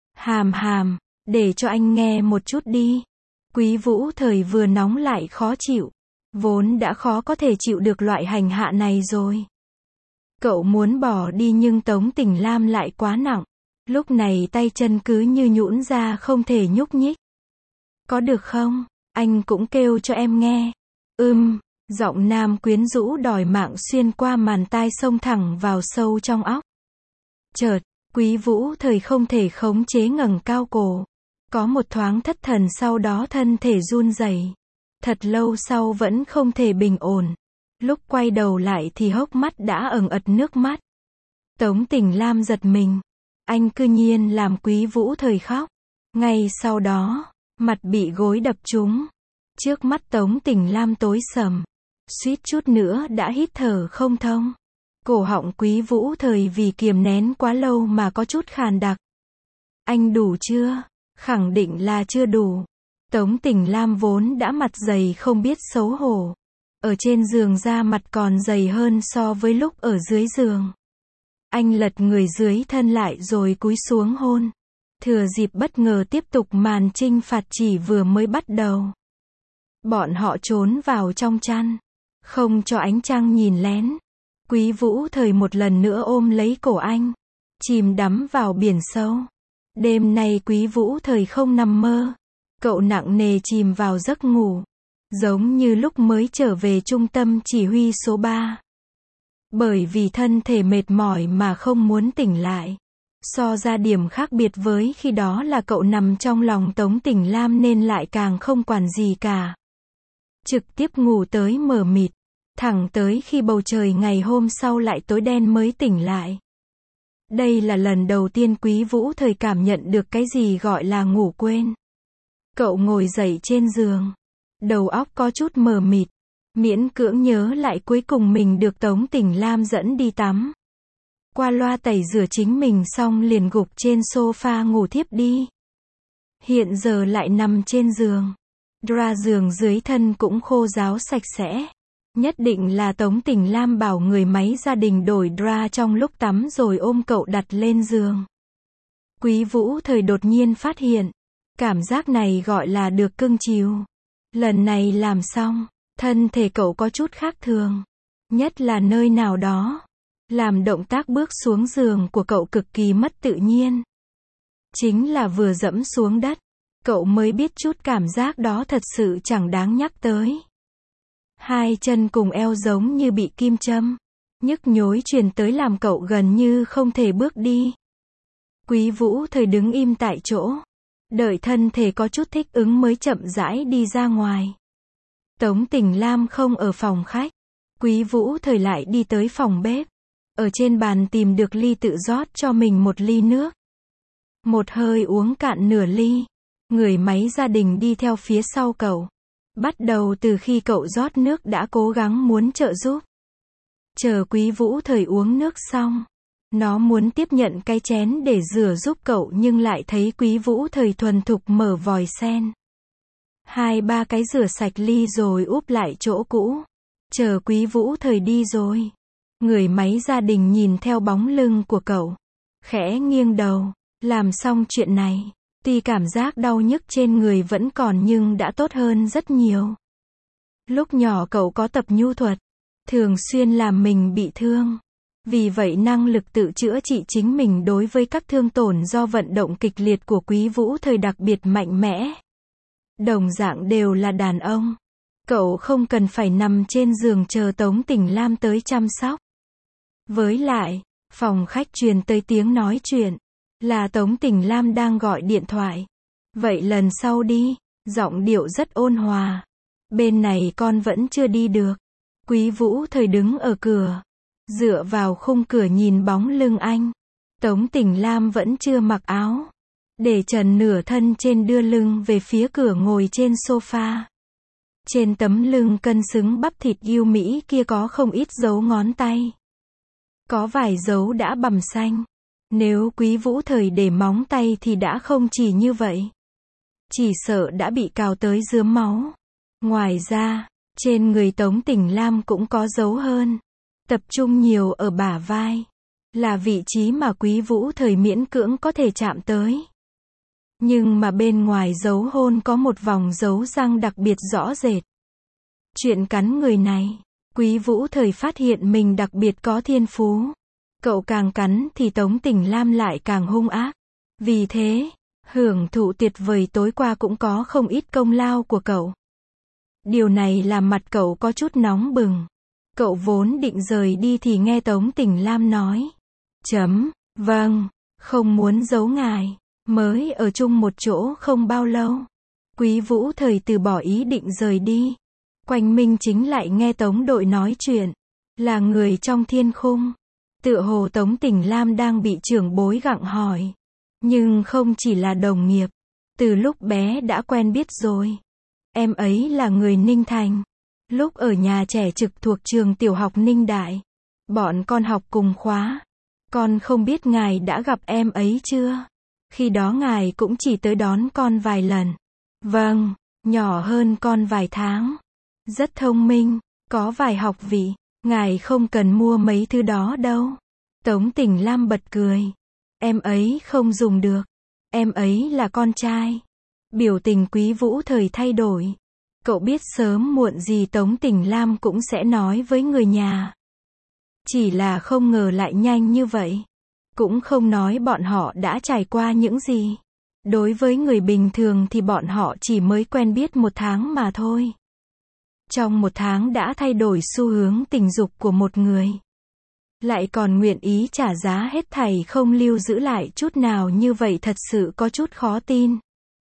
Hàm, để cho anh nghe một chút đi. Quý Vũ Thời vừa nóng lại khó chịu. Vốn đã khó có thể chịu được loại hành hạ này rồi. Cậu muốn bỏ đi nhưng Tống Tình Lam lại quá nặng. Lúc này tay chân cứ như nhũn ra không thể nhúc nhích. Có được không? Anh cũng kêu cho em nghe. Giọng nam quyến rũ đòi mạng xuyên qua màn tai xông thẳng vào sâu trong óc. Chợt, Quý Vũ Thời không thể khống chế ngẩng cao cổ. Có một thoáng thất thần, sau đó thân thể run rẩy. Thật lâu sau vẫn không thể bình ổn. Lúc quay đầu lại thì hốc mắt đã ẩn ật nước mắt. Tống Tình Lam giật mình. Anh cư nhiên làm Quý Vũ Thời khóc. Ngay sau đó, mặt bị gối đập trúng. Trước mắt Tống Tình Lam tối sầm. Suýt chút nữa đã hít thở không thông. Cổ họng Quý Vũ Thời vì kiềm nén quá lâu mà có chút khàn đặc. Anh đủ chưa? Khẳng định là chưa đủ. Tống Tình Lam vốn đã mặt dày không biết xấu hổ. Ở trên giường da mặt còn dày hơn so với lúc ở dưới giường. Anh lật người dưới thân lại rồi cúi xuống hôn. Thừa dịp bất ngờ tiếp tục màn trinh phạt chỉ vừa mới bắt đầu. Bọn họ trốn vào trong chăn. Không cho ánh trăng nhìn lén. Quý Vũ Thời một lần nữa ôm lấy cổ anh. Chìm đắm vào biển sâu. Đêm nay Quý Vũ Thời không nằm mơ. Cậu nặng nề chìm vào giấc ngủ. Giống như lúc mới trở về trung tâm chỉ huy số 3. Bởi vì thân thể mệt mỏi mà không muốn tỉnh lại. So ra điểm khác biệt với khi đó là cậu nằm trong lòng Tống Tình Lam nên lại càng không quản gì cả. Trực tiếp ngủ tới mờ mịt. Thẳng tới khi bầu trời ngày hôm sau lại tối đen mới tỉnh lại. Đây là lần đầu tiên Quý Vũ Thời cảm nhận được cái gì gọi là ngủ quên. Cậu ngồi dậy trên giường. Đầu óc có chút mờ mịt. Miễn cưỡng nhớ lại cuối cùng mình được Tống Tình Lam dẫn đi tắm. Qua loa tẩy rửa chính mình xong liền gục trên sofa ngủ thiếp đi. Hiện giờ lại nằm trên giường. Dra giường dưới thân cũng khô ráo sạch sẽ. Nhất định là Tống Tình Lam bảo người máy gia đình đổi dra trong lúc tắm rồi ôm cậu đặt lên giường. Quý Vũ Thời đột nhiên phát hiện. Cảm giác này gọi là được cưng chiều. Lần này làm xong, thân thể cậu có chút khác thường. Nhất là nơi nào đó. Làm động tác bước xuống giường của cậu cực kỳ mất tự nhiên. Chính là vừa dẫm xuống đất. Cậu mới biết chút cảm giác đó thật sự chẳng đáng nhắc tới. Hai chân cùng eo giống như bị kim châm. Nhức nhối truyền tới làm cậu gần như không thể bước đi. Quý Vũ Thời đứng im tại chỗ. Đợi thân thể có chút thích ứng mới chậm rãi đi ra ngoài. Tống Tình Lam không ở phòng khách. Quý Vũ Thời lại đi tới phòng bếp. Ở trên bàn tìm được ly tự rót cho mình một ly nước. Một hơi uống cạn nửa ly. Người máy gia đình đi theo phía sau cậu. Bắt đầu từ khi cậu rót nước đã cố gắng muốn trợ giúp. Chờ Quý Vũ Thời uống nước xong. Nó muốn tiếp nhận cái chén để rửa giúp cậu nhưng lại thấy Quý Vũ Thời thuần thục mở vòi sen. 2-3 cái rửa sạch ly rồi úp lại chỗ cũ. Chờ Quý Vũ Thời đi rồi. Người máy gia đình nhìn theo bóng lưng của cậu. Khẽ nghiêng đầu. Làm xong chuyện này. Tuy cảm giác đau nhức trên người vẫn còn nhưng đã tốt hơn rất nhiều. Lúc nhỏ cậu có tập nhu thuật. Thường xuyên làm mình bị thương. Vì vậy năng lực tự chữa trị chính mình đối với các thương tổn do vận động kịch liệt của Quý Vũ Thời đặc biệt mạnh mẽ. Đồng dạng đều là đàn ông. Cậu không cần phải nằm trên giường chờ Tống Tỉnh Lam tới chăm sóc. Với lại, phòng khách truyền tới tiếng nói chuyện. Là Tống Tỉnh Lam đang gọi điện thoại. Vậy lần sau đi. Giọng điệu rất ôn hòa. Bên này con vẫn chưa đi được. Quý Vũ Thời đứng ở cửa. Dựa vào khung cửa nhìn bóng lưng anh. Tống Tỉnh Lam vẫn chưa mặc áo. Để trần nửa thân trên đưa lưng về phía cửa ngồi trên sofa. Trên tấm lưng cân xứng bắp thịt yêu mỹ kia có không ít dấu ngón tay. Có vài dấu đã bầm xanh. Nếu Quý Vũ Thời để móng tay thì đã không chỉ như vậy. Chỉ sợ đã bị cào tới rướm máu. Ngoài ra, trên người Tống Tỉnh Lam cũng có dấu hơn. Tập trung nhiều ở bả vai. Là vị trí mà Quý Vũ Thời miễn cưỡng có thể chạm tới. Nhưng mà bên ngoài dấu hôn có một vòng dấu răng đặc biệt rõ rệt. Chuyện cắn người này, Quý Vũ Thời phát hiện mình đặc biệt có thiên phú. Cậu càng cắn thì Tống Tỉnh Lam lại càng hung ác. Vì thế, hưởng thụ tuyệt vời tối qua cũng có không ít công lao của cậu. Điều này làm mặt cậu có chút nóng bừng. Cậu vốn định rời đi thì nghe Tống Tỉnh Lam nói. Vâng, không muốn giấu ngài. Mới ở chung một chỗ không bao lâu. Quý Vũ Thời từ bỏ ý định rời đi. Quanh Minh Chính lại nghe Tống Đội nói chuyện. Là người trong thiên khung. Tựa hồ Tống Tỉnh Lam đang bị trưởng bối gặng hỏi. Nhưng không chỉ là đồng nghiệp. Từ lúc bé đã quen biết rồi. Em ấy là người Ninh Thành. Lúc ở nhà trẻ trực thuộc trường tiểu học Ninh Đại. Bọn con học cùng khóa. Con không biết ngài đã gặp em ấy chưa? Khi đó ngài cũng chỉ tới đón con vài lần. Vâng, nhỏ hơn con vài tháng. Rất thông minh, có vài học vị. Ngài không cần mua mấy thứ đó đâu. Tống Tỉnh Lam bật cười. Em ấy không dùng được. Em ấy là con trai. Biểu tình Quý Vũ Thời thay đổi. Cậu biết sớm muộn gì Tống Tỉnh Lam cũng sẽ nói với người nhà. Chỉ là không ngờ lại nhanh như vậy. Cũng không nói bọn họ đã trải qua những gì. Đối với người bình thường thì bọn họ chỉ mới quen biết 1 tháng mà thôi. Trong 1 tháng đã thay đổi xu hướng tình dục của một người. Lại còn nguyện ý trả giá hết thảy không lưu giữ lại chút nào như vậy thật sự có chút khó tin.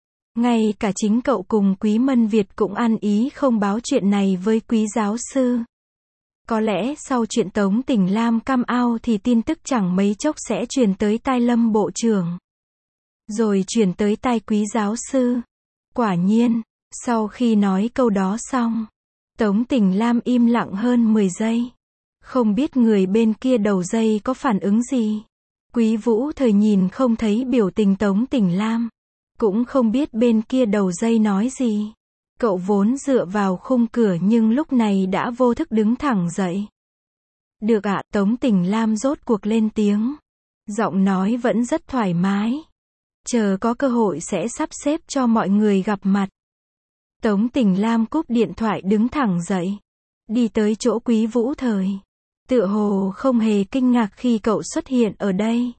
Ngay cả chính cậu cùng Quý Mân Việt cũng ăn ý không báo chuyện này với Quý giáo sư. Có lẽ sau chuyện Tống Tỉnh Lam cam ao thì tin tức chẳng mấy chốc sẽ truyền tới tai Lâm Bộ trưởng. Rồi truyền tới tai Quý giáo sư. Quả nhiên, sau khi nói câu đó xong, Tống Tỉnh Lam im lặng hơn 10 giây. Không biết người bên kia đầu dây có phản ứng gì. Quý Vũ Thời nhìn không thấy biểu tình Tống Tỉnh Lam. Cũng không biết bên kia đầu dây nói gì. Cậu vốn dựa vào khung cửa nhưng lúc này đã vô thức đứng thẳng dậy. Được ạ, Tống Tỉnh Lam rốt cuộc lên tiếng. Giọng nói vẫn rất thoải mái. Chờ có cơ hội sẽ sắp xếp cho mọi người gặp mặt. Tống Tỉnh Lam cúp điện thoại đứng thẳng dậy. Đi tới chỗ Quý Vũ Thời. Tựa hồ không hề kinh ngạc khi cậu xuất hiện ở đây.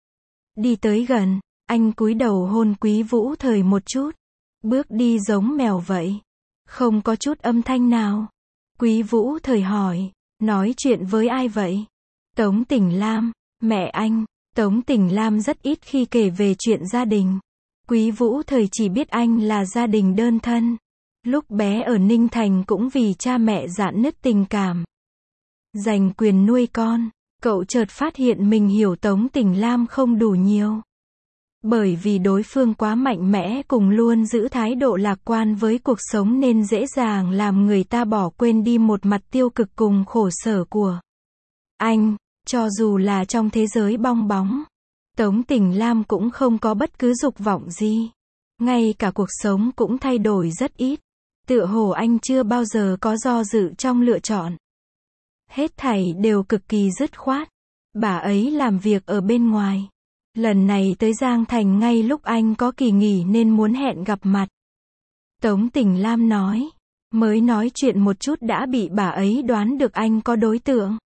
Đi tới gần, anh cúi đầu hôn Quý Vũ Thời một chút. Bước đi giống mèo vậy. Không có chút âm thanh nào. Quý Vũ Thời hỏi, nói chuyện với ai vậy? Tống Tỉnh Lam, mẹ anh. Tống Tỉnh Lam rất ít khi kể về chuyện gia đình. Quý Vũ Thời chỉ biết anh là gia đình đơn thân. Lúc bé ở Ninh Thành cũng vì cha mẹ rạn nứt tình cảm. Giành quyền nuôi con, cậu chợt phát hiện mình hiểu Tống Tỉnh Lam không đủ nhiều. Bởi vì đối phương quá mạnh mẽ cùng luôn giữ thái độ lạc quan với cuộc sống nên dễ dàng làm người ta bỏ quên đi một mặt tiêu cực cùng khổ sở của anh. Cho dù là trong thế giới bong bóng, Tống Tỉnh Lam cũng không có bất cứ dục vọng gì. Ngay cả cuộc sống cũng thay đổi rất ít. Tựa hồ anh chưa bao giờ có do dự trong lựa chọn. Hết thảy đều cực kỳ dứt khoát. Bà ấy làm việc ở bên ngoài. Lần này tới Giang Thành ngay lúc anh có kỳ nghỉ nên muốn hẹn gặp mặt. Tống Tỉnh Lam nói. Mới nói chuyện một chút đã bị bà ấy đoán được anh có đối tượng.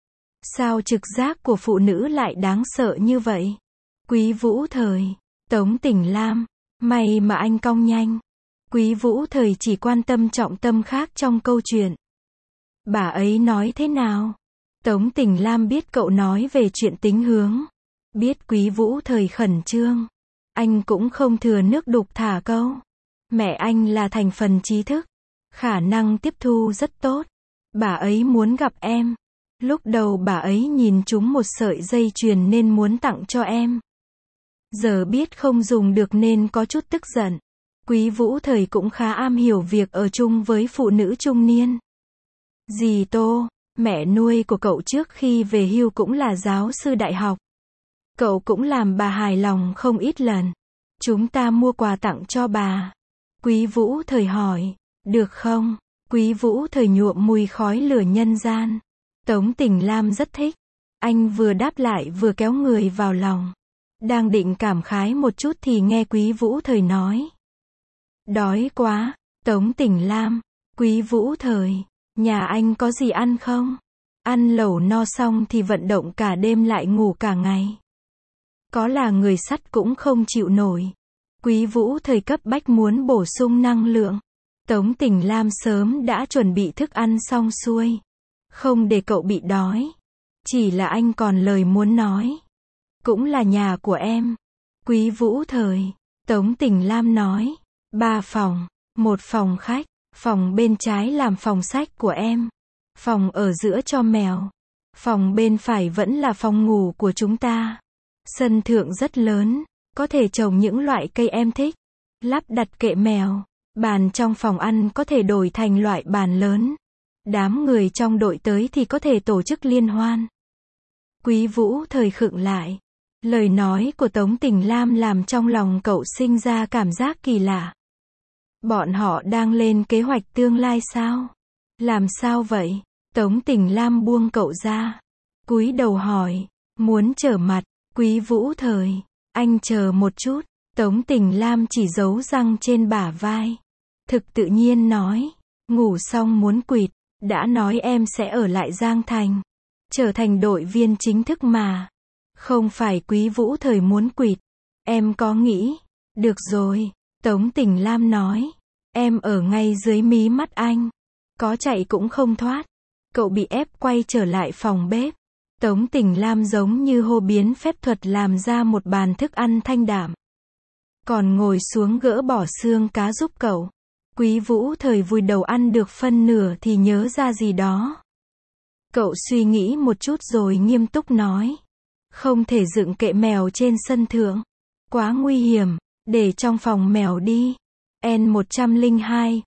Sao trực giác của phụ nữ lại đáng sợ như vậy? Quý Vũ Thời, Tống Tỉnh Lam, may mà anh cong nhanh. Quý Vũ Thời chỉ quan tâm trọng tâm khác trong câu chuyện. Bà ấy nói thế nào? Tống Tình Lam biết cậu nói về chuyện tính hướng. Biết Quý Vũ Thời khẩn trương. Anh cũng không thừa nước đục thả câu. Mẹ anh là thành phần trí thức. Khả năng tiếp thu rất tốt. Bà ấy muốn gặp em. Lúc đầu bà ấy nhìn trúng một sợi dây chuyền nên muốn tặng cho em. Giờ biết không dùng được nên có chút tức giận. Quý Vũ Thời cũng khá am hiểu việc ở chung với phụ nữ trung niên. Dì Tô, mẹ nuôi của cậu trước khi về hưu cũng là giáo sư đại học. Cậu cũng làm bà hài lòng không ít lần. Chúng ta mua quà tặng cho bà. Quý Vũ Thời hỏi, được không? Quý Vũ Thời nhuộm mùi khói lửa nhân gian. Tống Tình Lam rất thích. Anh vừa đáp lại vừa kéo người vào lòng. Đang định cảm khái một chút thì nghe Quý Vũ Thời nói. Đói quá. Tống Tình Lam, Quý Vũ Thời, nhà anh có gì ăn không? Ăn lẩu no xong thì vận động cả đêm lại ngủ cả ngày. Có là người sắt cũng không chịu nổi. Quý Vũ Thời cấp bách muốn bổ sung năng lượng. Tống Tình Lam sớm đã chuẩn bị thức ăn xong xuôi. Không để cậu bị đói. Chỉ là anh còn lời muốn nói. Cũng là nhà của em. Quý Vũ Thời, Tống Tình Lam nói. 3 phòng, 1 phòng khách, phòng bên trái làm phòng sách của em. Phòng ở giữa cho mèo. Phòng bên phải vẫn là phòng ngủ của chúng ta. Sân thượng rất lớn, có thể trồng những loại cây em thích. Lắp đặt kệ mèo. Bàn trong phòng ăn có thể đổi thành loại bàn lớn. Đám người trong đội tới thì có thể tổ chức liên hoan. Quý Vũ Thời khựng lại. Lời nói của Tống Tình Lam làm trong lòng cậu sinh ra cảm giác kỳ lạ. Bọn họ đang lên kế hoạch tương lai sao? Làm sao vậy? Tống Tình Lam buông cậu ra. Cúi đầu hỏi. Muốn trở mặt. Quý Vũ Thời. Anh chờ một chút. Tống Tình Lam chỉ giấu răng trên bả vai. Thực tự nhiên nói. Ngủ xong muốn quỵt. Đã nói em sẽ ở lại Giang Thành. Trở thành đội viên chính thức mà. Không phải Quý Vũ Thời muốn quỵt. Em có nghĩ. Được rồi. Tống Tình Lam nói. Em ở ngay dưới mí mắt anh. Có chạy cũng không thoát. Cậu bị ép quay trở lại phòng bếp. Tống Tình Lam giống như hô biến phép thuật làm ra một bàn thức ăn thanh đạm. Còn ngồi xuống gỡ bỏ xương cá giúp cậu. Quý Vũ Thời vùi đầu ăn được phân nửa thì nhớ ra gì đó. Cậu suy nghĩ một chút rồi nghiêm túc nói. Không thể dựng kệ mèo trên sân thượng. Quá nguy hiểm. Để trong phòng mèo đi. N102,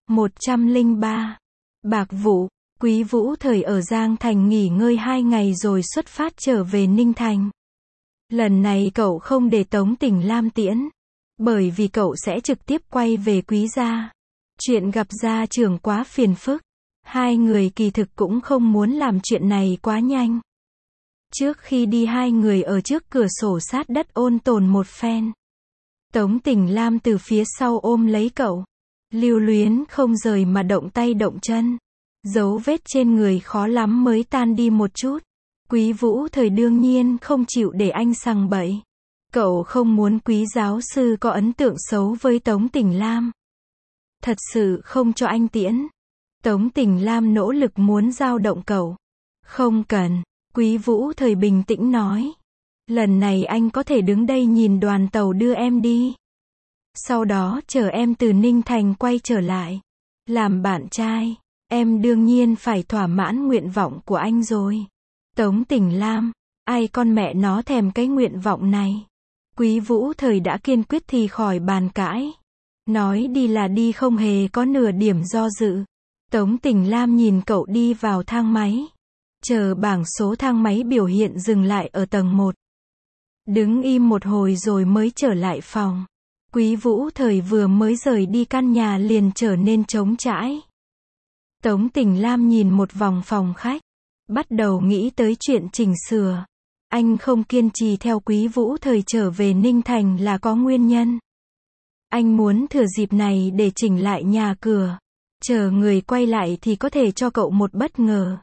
103. Bạc Vụ. Quý Vũ Thời ở Giang Thành nghỉ ngơi 2 ngày rồi xuất phát trở về Ninh Thành. Lần này cậu không để Tống Tình Lam tiễn. Bởi vì cậu sẽ trực tiếp quay về Quý gia. Chuyện gặp gia trưởng quá phiền phức. Hai người kỳ thực cũng không muốn làm chuyện này quá nhanh. Trước khi đi hai người ở trước cửa sổ sát đất ôn tồn một phen. Tống Tình Lam từ phía sau ôm lấy cậu. Lưu luyến không rời mà động tay động chân. Dấu vết trên người khó lắm mới tan đi một chút. Quý Vũ Thời đương nhiên không chịu để anh sằng bậy. Cậu không muốn Quý giáo sư có ấn tượng xấu với Tống Tình Lam. Thật sự không cho anh tiễn. Tống Tình Lam nỗ lực muốn dao động cậu. Không cần. Quý Vũ Thời bình tĩnh nói. Lần này anh có thể đứng đây nhìn đoàn tàu đưa em đi. Sau đó chờ em từ Ninh Thành quay trở lại. Làm bạn trai. Em đương nhiên phải thỏa mãn nguyện vọng của anh rồi. Tống Tình Lam. Ai con mẹ nó thèm cái nguyện vọng này. Quý Vũ Thời đã kiên quyết thì khỏi bàn cãi. Nói đi là đi không hề có nửa điểm do dự. Tống Tình Lam nhìn cậu đi vào thang máy. Chờ bảng số thang máy biểu hiện dừng lại ở tầng 1. Đứng im một hồi rồi mới trở lại phòng. Quý Vũ Thời vừa mới rời đi căn nhà liền trở nên trống trải. Tống Tình Lam nhìn một vòng phòng khách. Bắt đầu nghĩ tới chuyện chỉnh sửa. Anh không kiên trì theo Quý Vũ Thời trở về Ninh Thành là có nguyên nhân. Anh muốn thừa dịp này để chỉnh lại nhà cửa. Chờ người quay lại thì có thể cho cậu một bất ngờ.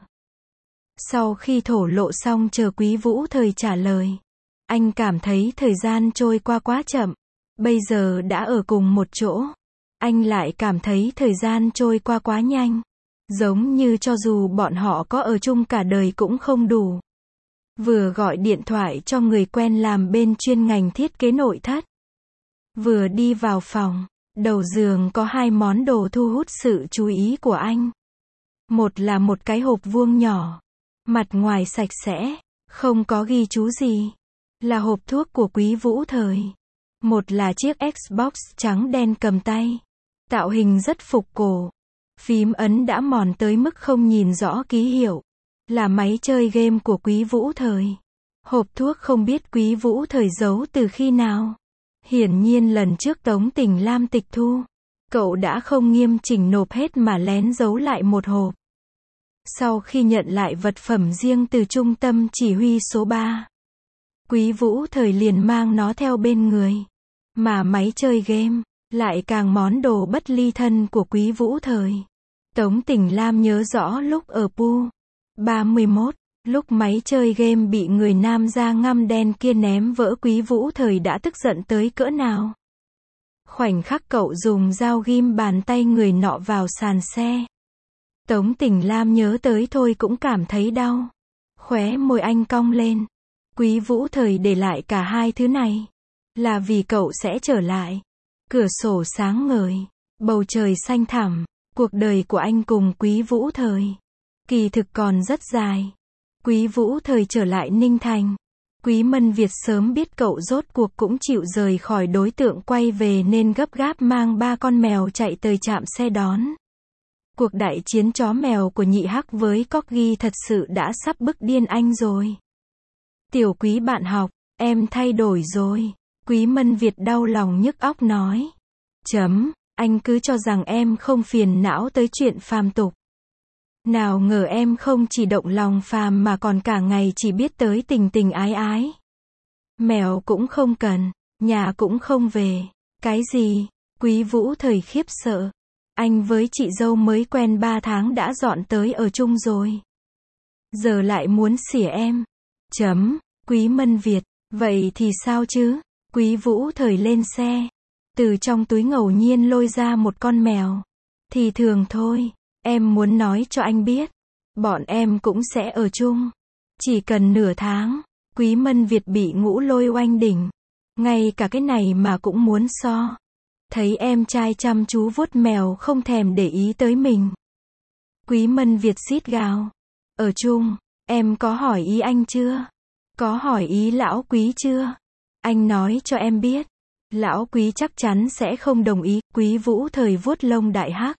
Sau khi thổ lộ xong chờ Quý Vũ Thời trả lời. Anh cảm thấy thời gian trôi qua quá chậm. Bây giờ đã ở cùng một chỗ. anh lại cảm thấy thời gian trôi qua quá nhanh. Giống như cho dù bọn họ có ở chung cả đời cũng không đủ. Vừa gọi điện thoại cho người quen làm bên chuyên ngành thiết kế nội thất. Vừa đi vào phòng, đầu giường có hai món đồ thu hút sự chú ý của anh. Một là một cái hộp vuông nhỏ, mặt ngoài sạch sẽ, không có ghi chú gì. Là hộp thuốc của Quý Vũ Thời. Một là chiếc Xbox trắng đen cầm tay. Tạo hình rất phục cổ. Phím ấn đã mòn tới mức không nhìn rõ ký hiệu. Là máy chơi game của Quý Vũ Thời. Hộp thuốc không biết Quý Vũ Thời giấu từ khi nào. Hiển nhiên lần trước Tống Tình Lam tịch thu, cậu đã không nghiêm chỉnh nộp hết mà lén giấu lại một hộp. Sau khi nhận lại vật phẩm riêng từ trung tâm chỉ huy số 3, Quý Vũ Thời liền mang nó theo bên người. Mà máy chơi game, lại càng món đồ bất ly thân của Quý Vũ Thời. Tống Tình Lam nhớ rõ lúc ở Pu 31, lúc máy chơi game bị người nam da ngăm đen kia ném vỡ, Quý Vũ Thời đã tức giận tới cỡ nào. Khoảnh khắc cậu dùng dao ghim bàn tay người nọ vào sàn xe. Tống Tình Lam nhớ tới thôi cũng cảm thấy đau. Khóe môi anh cong lên. Quý Vũ Thời để lại cả hai thứ này là vì cậu sẽ trở lại. Cửa sổ sáng ngời, bầu trời xanh thẳm. Cuộc đời của anh cùng Quý Vũ Thời kỳ thực còn rất dài. Quý Vũ Thời trở lại Ninh Thành. Quý Mân Việt sớm biết cậu rốt cuộc cũng chịu rời khỏi đối tượng quay về nên gấp gáp mang 3 con mèo chạy tới trạm xe đón. Cuộc đại chiến chó mèo của nhị Hắc với Corgi thật sự đã sắp bức điên anh rồi. Tiểu Quý bạn học, em thay đổi rồi. Quý Mân Việt đau lòng nhức óc nói. Anh cứ cho rằng em không phiền não tới chuyện phàm tục. Nào ngờ em không chỉ động lòng phàm mà còn cả ngày chỉ biết tới tình tình ái ái. Mèo cũng không cần, nhà cũng không về. Cái gì? Quý Vũ Thời khiếp sợ. Anh với chị dâu mới quen 3 tháng đã dọn tới ở chung rồi. Giờ lại muốn xỉa em. Quý Mân Việt, vậy thì sao chứ? Quý Vũ Thời lên xe. Từ trong túi ngẫu nhiên lôi ra một con mèo. Thì thường thôi, em muốn nói cho anh biết. Bọn em cũng sẽ ở chung. Chỉ cần nửa tháng. Quý Mân Việt bị ngũ lôi oanh đỉnh. Ngay cả cái này mà cũng muốn so. Thấy em trai chăm chú vuốt mèo không thèm để ý tới mình. Quý Mân Việt xít gào. Ở chung, em có hỏi ý anh chưa? Có hỏi ý lão Quý chưa? Anh nói cho em biết. Lão Quý chắc chắn sẽ không đồng ý. Quý Vũ Thời vuốt lông đại hắc.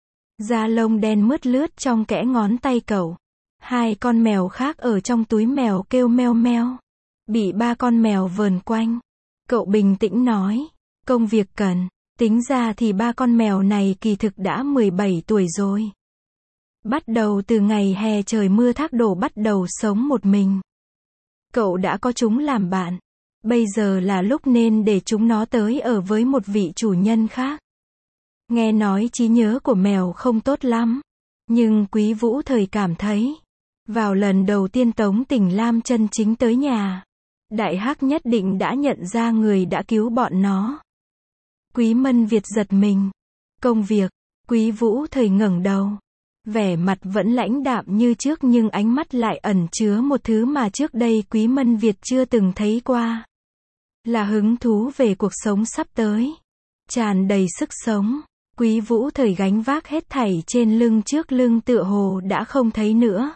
Da lông đen mướt lướt trong kẽ ngón tay cậu. 2 con mèo khác ở trong túi mèo kêu meo meo. Bị 3 con mèo vờn quanh. Cậu bình tĩnh nói. Công việc cần. Tính ra thì 3 con mèo này kỳ thực đã 17 tuổi rồi. Bắt đầu từ ngày hè trời mưa thác đổ bắt đầu sống một mình. Cậu đã có chúng làm bạn. Bây giờ là lúc nên để chúng nó tới ở với một vị chủ nhân khác. Nghe nói trí nhớ của mèo không tốt lắm. Nhưng Quý Vũ Thời cảm thấy. Vào lần đầu tiên Tống Tình Lam chân chính tới nhà. Đại Hắc nhất định đã nhận ra người đã cứu bọn nó. Quý Mân Việt giật mình. Công việc. Quý Vũ Thời ngẩng đầu. Vẻ mặt vẫn lãnh đạm như trước nhưng ánh mắt lại ẩn chứa một thứ mà trước đây Quý Mân Việt chưa từng thấy qua. Là hứng thú về cuộc sống sắp tới. Tràn đầy sức sống. Quý Vũ Thời gánh vác hết thảy trên lưng trước lưng tựa hồ đã không thấy nữa.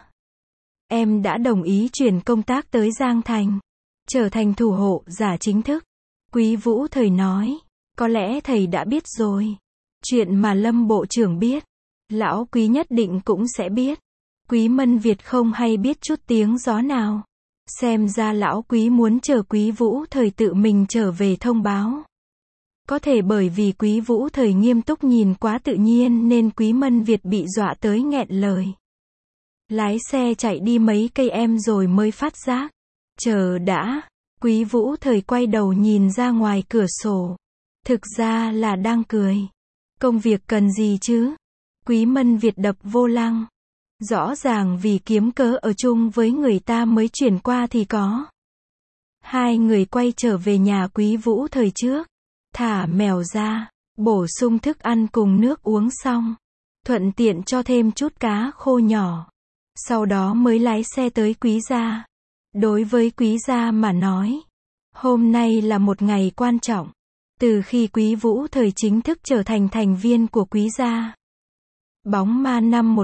Em đã đồng ý chuyển công tác tới Giang Thành. Trở thành thủ hộ giả chính thức. Quý Vũ Thời nói. Có lẽ thầy đã biết rồi. Chuyện mà Lâm Bộ trưởng biết. Lão Quý nhất định cũng sẽ biết. Quý Mân Việt không hay biết chút tiếng gió nào. Xem ra lão Quý muốn chờ Quý Vũ Thời tự mình trở về thông báo. Có thể bởi vì Quý Vũ Thời nghiêm túc nhìn quá tự nhiên nên Quý Mân Việt bị dọa tới nghẹn lời. Lái xe chạy đi mấy cây em rồi mới phát giác. Chờ đã. Quý Vũ Thời quay đầu nhìn ra ngoài cửa sổ. Thực ra là đang cười. Công việc cần gì chứ? Quý Mân Việt đập vô lăng. Rõ ràng vì kiếm cớ ở chung với người ta mới chuyển qua thì có. Hai người quay trở về nhà Quý Vũ Thời trước. Thả mèo ra. Bổ sung thức ăn cùng nước uống xong, thuận tiện cho thêm chút cá khô nhỏ. Sau đó mới lái xe tới Quý gia. Đối với Quý gia mà nói, hôm nay là một ngày quan trọng. Từ khi Quý Vũ Thời chính thức trở thành thành viên của Quý gia, bóng ma năm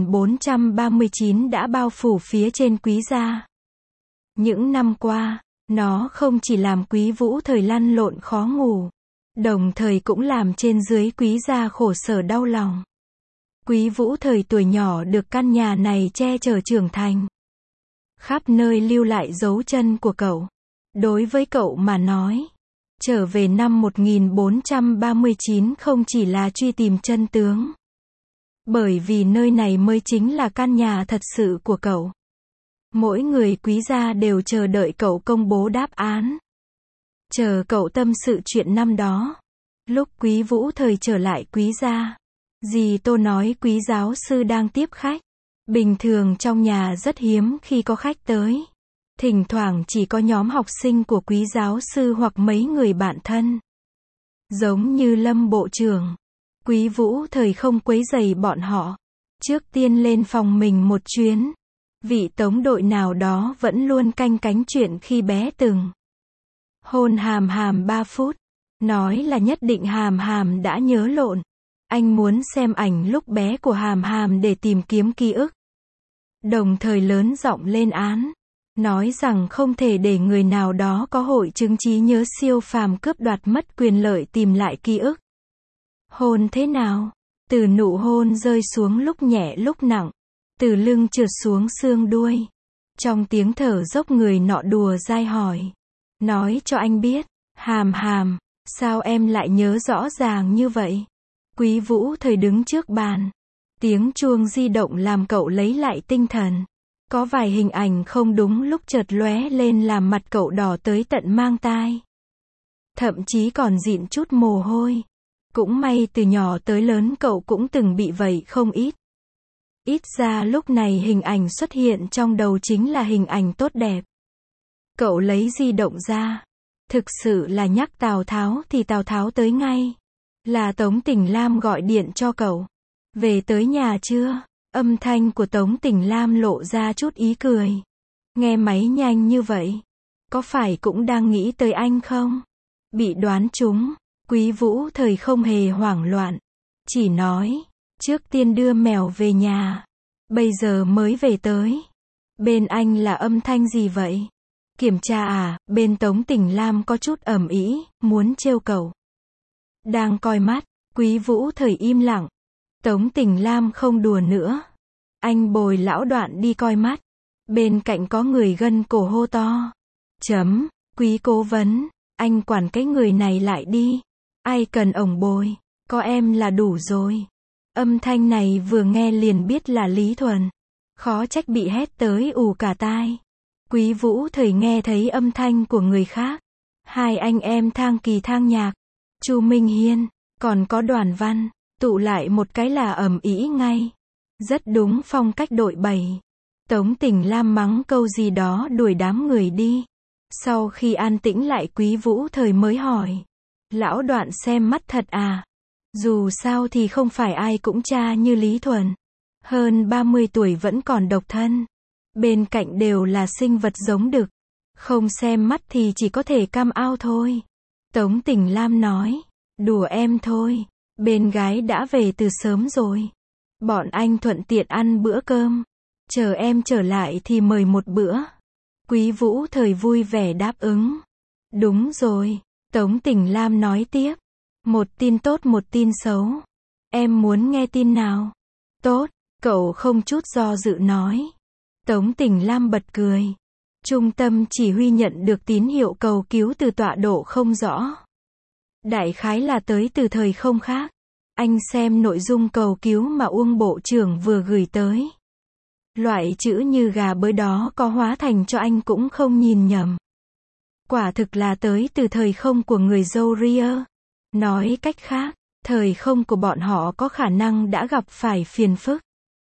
1439 đã bao phủ phía trên Quý gia. Những năm qua, nó không chỉ làm Quý Vũ Thời lăn lộn khó ngủ, đồng thời cũng làm trên dưới Quý gia khổ sở đau lòng. Quý Vũ Thời tuổi nhỏ được căn nhà này che chở trưởng thành, khắp nơi lưu lại dấu chân của cậu. Đối với cậu mà nói, trở về năm 1439 không chỉ là truy tìm chân tướng, bởi vì nơi này mới chính là căn nhà thật sự của cậu. Mỗi người Quý gia đều chờ đợi cậu công bố đáp án, chờ cậu tâm sự chuyện năm đó. Lúc Quý Vũ Thời trở lại Quý gia, dì Tô nói Quý giáo sư đang tiếp khách. Bình thường trong nhà rất hiếm khi có khách tới. Thỉnh thoảng chỉ có nhóm học sinh của Quý giáo sư hoặc mấy người bạn thân. Giống như Lâm bộ trưởng, Quý Vũ Thời không quấy rầy bọn họ. Trước tiên lên phòng mình một chuyến. Vị tống đội nào đó vẫn luôn canh cánh chuyện khi bé từng hôn Hàm Hàm 3 phút. Nói là nhất định Hàm Hàm đã nhớ lộn. Anh muốn xem ảnh lúc bé của Hàm Hàm để tìm kiếm ký ức. Đồng thời lớn giọng lên án, nói rằng không thể để người nào đó có hội chứng trí nhớ siêu phàm cướp đoạt mất quyền lợi tìm lại ký ức. Hôn thế nào? Từ nụ hôn rơi xuống lúc nhẹ lúc nặng, từ lưng trượt xuống xương đuôi. Trong tiếng thở dốc người nọ đùa dai hỏi, nói cho anh biết, Hàm Hàm, sao em lại nhớ rõ ràng như vậy? Quý Vũ Thời đứng trước bàn. Tiếng chuông di động làm cậu lấy lại tinh thần. Có vài hình ảnh không đúng lúc chợt lóe lên làm mặt cậu đỏ tới tận mang tai. Thậm chí còn dịn chút mồ hôi. Cũng may từ nhỏ tới lớn cậu cũng từng bị vậy không ít. Ít ra lúc này hình ảnh xuất hiện trong đầu chính là hình ảnh tốt đẹp. Cậu lấy di động ra. Thực sự là nhắc Tào Tháo thì Tào Tháo tới ngay. Là Tống Tỉnh Lam gọi điện cho cậu. Về tới nhà chưa? Âm thanh của Tống Tỉnh Lam lộ ra chút ý cười. Nghe máy nhanh như vậy. Có phải cũng đang nghĩ tới anh không? Bị đoán trúng. Quý Vũ Thời không hề hoảng loạn. Chỉ nói, trước tiên đưa mèo về nhà. Bây giờ mới về tới. Bên anh là âm thanh gì vậy? Kiểm tra à? Bên Tống Tỉnh Lam có chút ầm ĩ, muốn trêu cậu. Đang coi mắt. Quý Vũ Thời im lặng. Tống Tỉnh Lam không đùa nữa. Anh bồi lão Đoạn đi coi mắt. Bên cạnh có người gân cổ hô to. Chấm, Quý cố vấn, anh quản cái người này lại đi. Ai cần ổng bồi, có em là đủ rồi. Âm thanh này vừa nghe liền biết là Lý Thuần. Khó trách bị hét tới ù cả tai. Quý Vũ Thời nghe thấy âm thanh của người khác. Hai anh em Thang Kỳ Thang Nhạc, Chu Minh Hiên, còn có Đoàn Văn, tụ lại một cái là ầm ĩ ngay. Rất đúng phong cách đội 7. Tống Tỉnh Lam mắng câu gì đó đuổi đám người đi. Sau khi an tĩnh lại Quý Vũ Thời mới hỏi. Lão Đoạn xem mắt thật à? Dù sao thì không phải ai cũng cha như Lý Thuần. Hơn 30 tuổi vẫn còn độc thân. Bên cạnh đều là sinh vật giống đực. Không xem mắt thì chỉ có thể cam ao thôi. Tống Tỉnh Lam nói. Đùa em thôi. Bên gái đã về từ sớm rồi. Bọn anh thuận tiện ăn bữa cơm. Chờ em trở lại thì mời một bữa. Quý Vũ Thời vui vẻ đáp ứng. Đúng rồi. Tống Tỉnh Lam nói tiếp. Một tin tốt một tin xấu. Em muốn nghe tin nào? Tốt. Cậu không chút do dự nói. Tống Tỉnh Lam bật cười. Trung tâm chỉ huy nhận được tín hiệu cầu cứu từ tọa độ không rõ. Đại khái là tới từ thời không khác. Anh xem nội dung cầu cứu mà Uông Bộ trưởng vừa gửi tới. Loại chữ như gà bới đó có hóa thành cho anh cũng không nhìn nhầm. Quả thực là tới từ thời không của người Zoria. Nói cách khác, thời không của bọn họ có khả năng đã gặp phải phiền phức.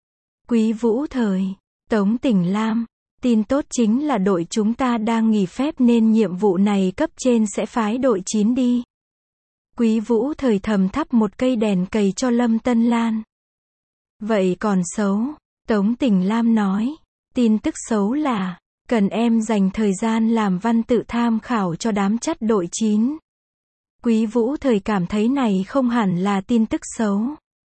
Quý Vũ Thời, Tống Tỉnh Lam, tin tốt chính là đội chúng ta đang nghỉ phép nên nhiệm vụ này cấp trên sẽ phái đội 9 đi. Quý Vũ Thời thầm thắp một cây đèn cầy cho Lâm Tân Lan. Vậy còn xấu, Tống Tỉnh Lam nói. Tin tức xấu là, cần em dành thời gian làm văn tự tham khảo cho đám chắt đội 9. Quý Vũ Thời cảm thấy này không hẳn là tin tức xấu.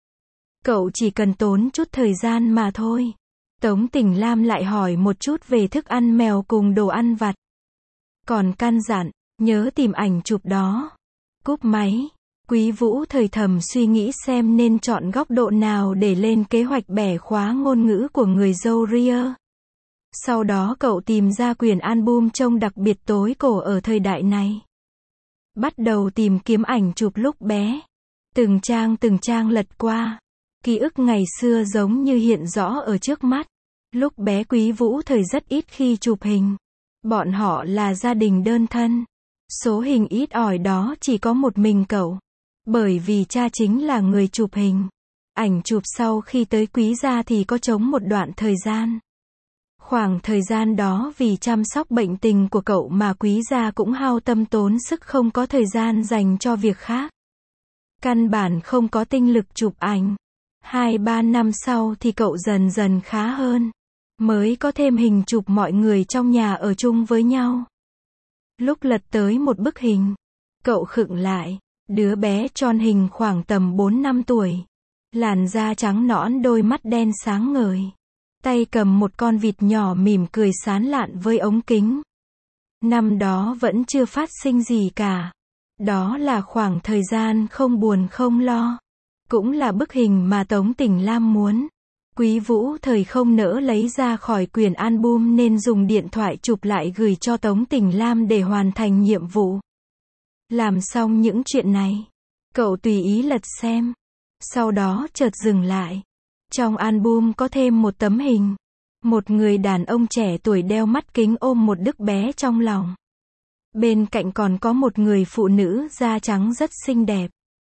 Cậu chỉ cần tốn chút thời gian mà thôi. Tống Tỉnh Lam lại hỏi một chút về thức ăn mèo cùng đồ ăn vặt. Còn căn dặn, nhớ tìm ảnh chụp đó. Cúp máy, Quý Vũ Thời thầm suy nghĩ xem nên chọn góc độ nào để lên kế hoạch bẻ khóa ngôn ngữ của người dâu Ria. Sau đó cậu tìm ra quyển album trông đặc biệt tối cổ ở thời đại này. Bắt đầu tìm kiếm ảnh chụp lúc bé. Từng trang lật qua. Ký ức ngày xưa giống như hiện rõ ở trước mắt. Lúc bé Quý Vũ Thời rất ít khi chụp hình. Bọn họ là gia đình đơn thân. Số hình ít ỏi đó chỉ có một mình cậu. Bởi vì cha chính là người chụp hình. Ảnh chụp sau khi tới Quý gia thì có trống một đoạn thời gian. Khoảng thời gian đó vì chăm sóc bệnh tình của cậu mà Quý gia cũng hao tâm tốn sức không có thời gian dành cho việc khác. Căn bản không có tinh lực chụp ảnh. 2-3 năm sau thì cậu dần dần khá hơn. Mới có thêm hình chụp mọi người trong nhà ở chung với nhau. Lúc lật tới một bức hình, cậu khựng lại. Đứa bé tròn hình khoảng tầm 4-5 tuổi. Làn da trắng nõn, đôi mắt đen sáng ngời. Tay cầm một con vịt nhỏ mỉm cười sán lạn với ống kính. Năm đó vẫn chưa phát sinh gì cả. Đó là khoảng thời gian không buồn không lo. Cũng là bức hình mà Tống Tỉnh Lam muốn. Quý Vũ Thời không nỡ lấy ra khỏi quyển album nên dùng điện thoại chụp lại gửi cho Tống Tỉnh Lam để hoàn thành nhiệm vụ. Làm xong những chuyện này, cậu tùy ý lật xem. Sau đó chợt dừng lại. Trong album có thêm một tấm hình. Một người đàn ông trẻ tuổi đeo mắt kính ôm một đứa bé trong lòng. Bên cạnh còn có một người phụ nữ da trắng rất xinh đẹp.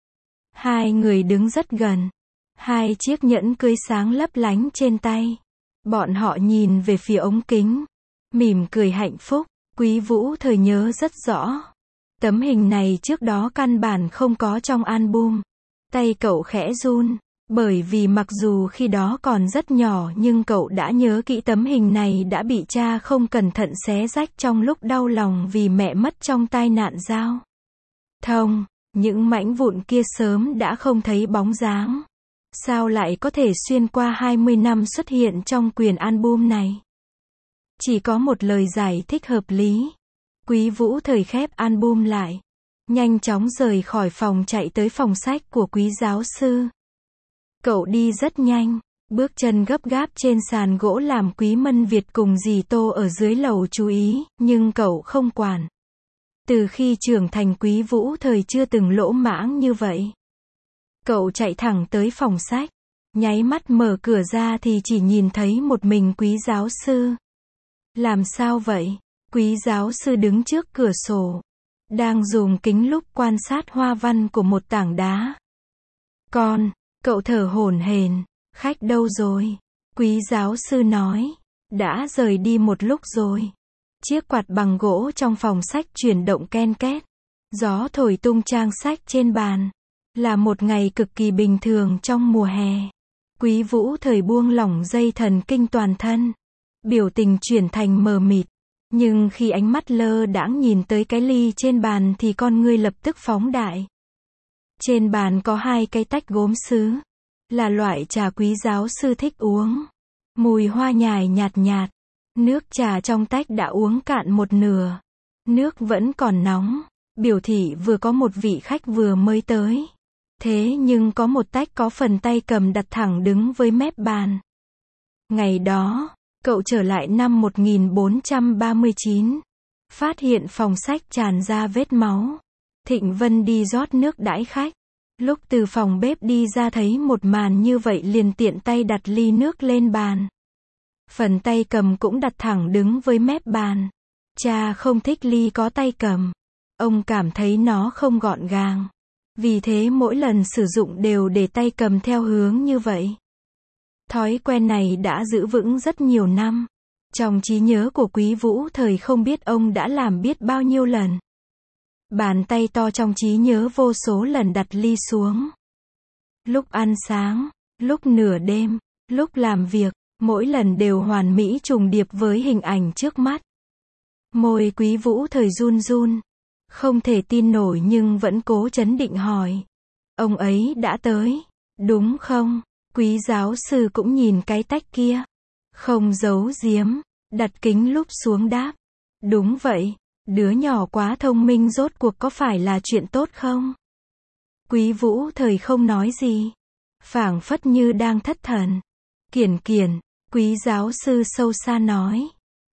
Hai người đứng rất gần. Hai chiếc nhẫn cưới sáng lấp lánh trên tay. Bọn họ nhìn về phía ống kính. Mỉm cười hạnh phúc. Quý Vũ Thời nhớ rất rõ. Tấm hình này trước đó căn bản không có trong album. Tay cậu khẽ run. Bởi vì mặc dù khi đó còn rất nhỏ nhưng cậu đã nhớ kỹ tấm hình này đã bị cha không cẩn thận xé rách trong lúc đau lòng vì mẹ mất trong tai nạn giao thông. Những mảnh vụn kia sớm đã không thấy bóng dáng. Sao lại có thể xuyên qua 20 năm xuất hiện trong quyển album này? Chỉ có một lời giải thích hợp lý. Quý Vũ Thời khép album lại. Nhanh chóng rời khỏi phòng chạy tới phòng sách của Quý giáo sư. Cậu đi rất nhanh. Bước chân gấp gáp trên sàn gỗ làm Quý Mân Việt cùng dì Tô ở dưới lầu chú ý, nhưng cậu không quản. Từ khi trưởng thành Quý Vũ Thời chưa từng lỗ mãng như vậy. Cậu chạy thẳng tới phòng sách. Nháy mắt mở cửa ra thì chỉ nhìn thấy một mình Quý giáo sư. Làm sao vậy? Quý giáo sư đứng trước cửa sổ. Đang dùng kính lúp quan sát hoa văn của một tảng đá. Cậu thở hổn hển. Khách đâu rồi? Quý giáo sư nói. Đã rời đi một lúc rồi. Chiếc quạt bằng gỗ trong phòng sách chuyển động ken két. Gió thổi tung trang sách trên bàn. Là một ngày cực kỳ bình thường trong mùa hè. Quý Vũ Thời buông lỏng dây thần kinh toàn thân. Biểu tình chuyển thành mờ mịt. Nhưng khi ánh mắt lơ đãng nhìn tới cái ly trên bàn thì con ngươi lập tức phóng đại. Trên bàn có hai cái tách gốm sứ. Là loại trà Quý giáo sư thích uống. Mùi hoa nhài nhạt nhạt. Nước trà trong tách đã uống cạn một nửa. Nước vẫn còn nóng. Biểu thị vừa có một vị khách vừa mới tới. Thế nhưng có một tách có phần tay cầm đặt thẳng đứng với mép bàn. Ngày đó, cậu trở lại năm 1439. Phát hiện phòng sách tràn ra vết máu. Thịnh Vân đi rót nước đãi khách. Lúc từ phòng bếp đi ra thấy một màn như vậy liền tiện tay đặt ly nước lên bàn. Phần tay cầm cũng đặt thẳng đứng với mép bàn. Cha không thích ly có tay cầm. Ông cảm thấy nó không gọn gàng. Vì thế mỗi lần sử dụng đều để tay cầm theo hướng như vậy. Thói quen này đã giữ vững rất nhiều năm. Trong trí nhớ của Quý Vũ Thời không biết ông đã làm biết bao nhiêu lần. Bàn tay to trong trí nhớ vô số lần đặt ly xuống. Lúc ăn sáng, lúc nửa đêm, lúc làm việc, mỗi lần đều hoàn mỹ trùng điệp với hình ảnh trước mắt. Môi Quý Vũ Thời run run, không thể tin nổi nhưng vẫn cố trấn định hỏi. Ông ấy đã tới, đúng không? Quý giáo sư cũng nhìn cái tách kia. Không giấu giếm, đặt kính lúp xuống đáp. Đúng vậy, đứa nhỏ quá thông minh rốt cuộc có phải là chuyện tốt không? Quý Vũ Thời không nói gì, phảng phất như đang thất thần. Kiển kiển, quý giáo sư sâu xa nói.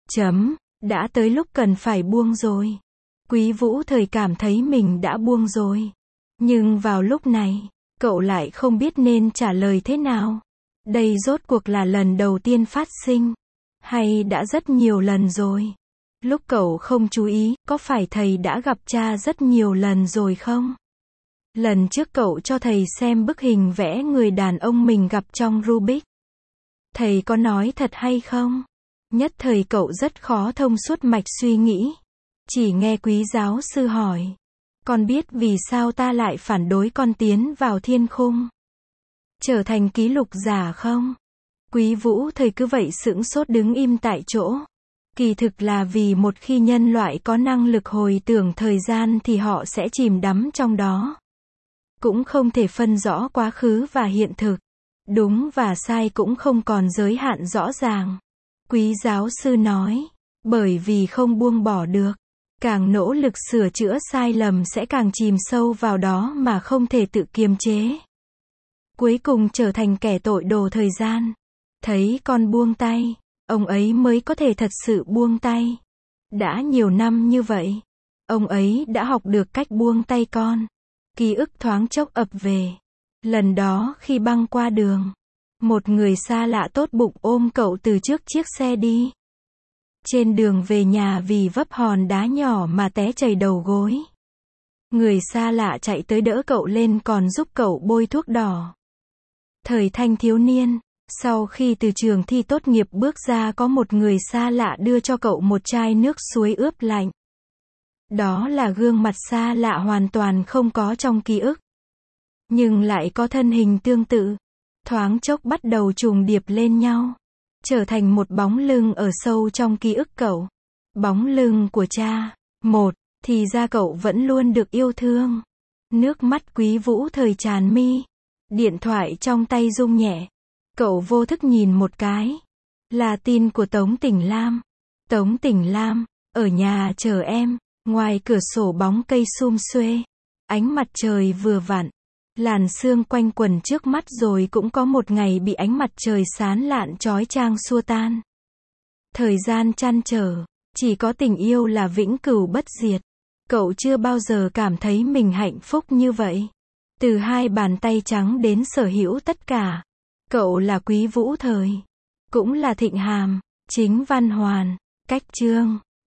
Đã tới lúc cần phải buông rồi. Quý Vũ Thời cảm thấy mình đã buông rồi. Nhưng vào lúc này, cậu lại không biết nên trả lời thế nào. Đây rốt cuộc là lần đầu tiên phát sinh, hay đã rất nhiều lần rồi? Lúc cậu không chú ý, có phải thầy đã gặp cha rất nhiều lần rồi không? Lần trước cậu cho thầy xem bức hình vẽ người đàn ông mình gặp trong Rubik. Thầy có nói thật hay không? Nhất thời cậu rất khó thông suốt mạch suy nghĩ. Chỉ nghe quý giáo sư hỏi. Con biết vì sao ta lại phản đối con tiến vào thiên khung? Trở thành ký lục giả không? Quý Vũ Thời cứ vậy sững sốt đứng im tại chỗ. Kỳ thực là vì một khi nhân loại có năng lực hồi tưởng thời gian thì họ sẽ chìm đắm trong đó. Cũng không thể phân rõ quá khứ và hiện thực. Đúng và sai cũng không còn giới hạn rõ ràng. Quý giáo sư nói, bởi vì không buông bỏ được. Càng nỗ lực sửa chữa sai lầm sẽ càng chìm sâu vào đó mà không thể tự kiềm chế. Cuối cùng trở thành kẻ tội đồ thời gian. Thấy con buông tay, ông ấy mới có thể thật sự buông tay. Đã nhiều năm như vậy, ông ấy đã học được cách buông tay con. Ký ức thoáng chốc ập về. Lần đó khi băng qua đường, một người xa lạ tốt bụng ôm cậu từ trước chiếc xe đi. Trên đường về nhà vì vấp hòn đá nhỏ mà té chảy đầu gối. Người xa lạ chạy tới đỡ cậu lên còn giúp cậu bôi thuốc đỏ. Thời thanh thiếu niên, sau khi từ trường thi tốt nghiệp bước ra có một người xa lạ đưa cho cậu một chai nước suối ướp lạnh. Đó là gương mặt xa lạ hoàn toàn không có trong ký ức. Nhưng lại có thân hình tương tự. Thoáng chốc bắt đầu trùng điệp lên nhau. Trở thành một bóng lưng ở sâu trong ký ức cậu. Bóng lưng của cha. Thì ra cậu vẫn luôn được yêu thương. Nước mắt Quý Vũ Thời tràn mi. Điện thoại trong tay rung nhẹ. Cậu vô thức nhìn một cái. Là tin của Tống Tỉnh Lam. Tống Tỉnh Lam, ở nhà chờ em. Ngoài cửa sổ bóng cây sum xuê. Ánh mặt trời vừa vặn. Làn sương quanh quần trước mắt rồi cũng có một ngày bị ánh mặt trời sáng lạn chói chang xua tan. Thời gian trăn trở, chỉ có tình yêu là vĩnh cửu bất diệt. Cậu chưa bao giờ cảm thấy mình hạnh phúc như vậy. Từ hai bàn tay trắng đến sở hữu tất cả. Cậu là Quý Vũ Thời, cũng là Thịnh Hàm, Chính Văn Hoàn, Cách Chương.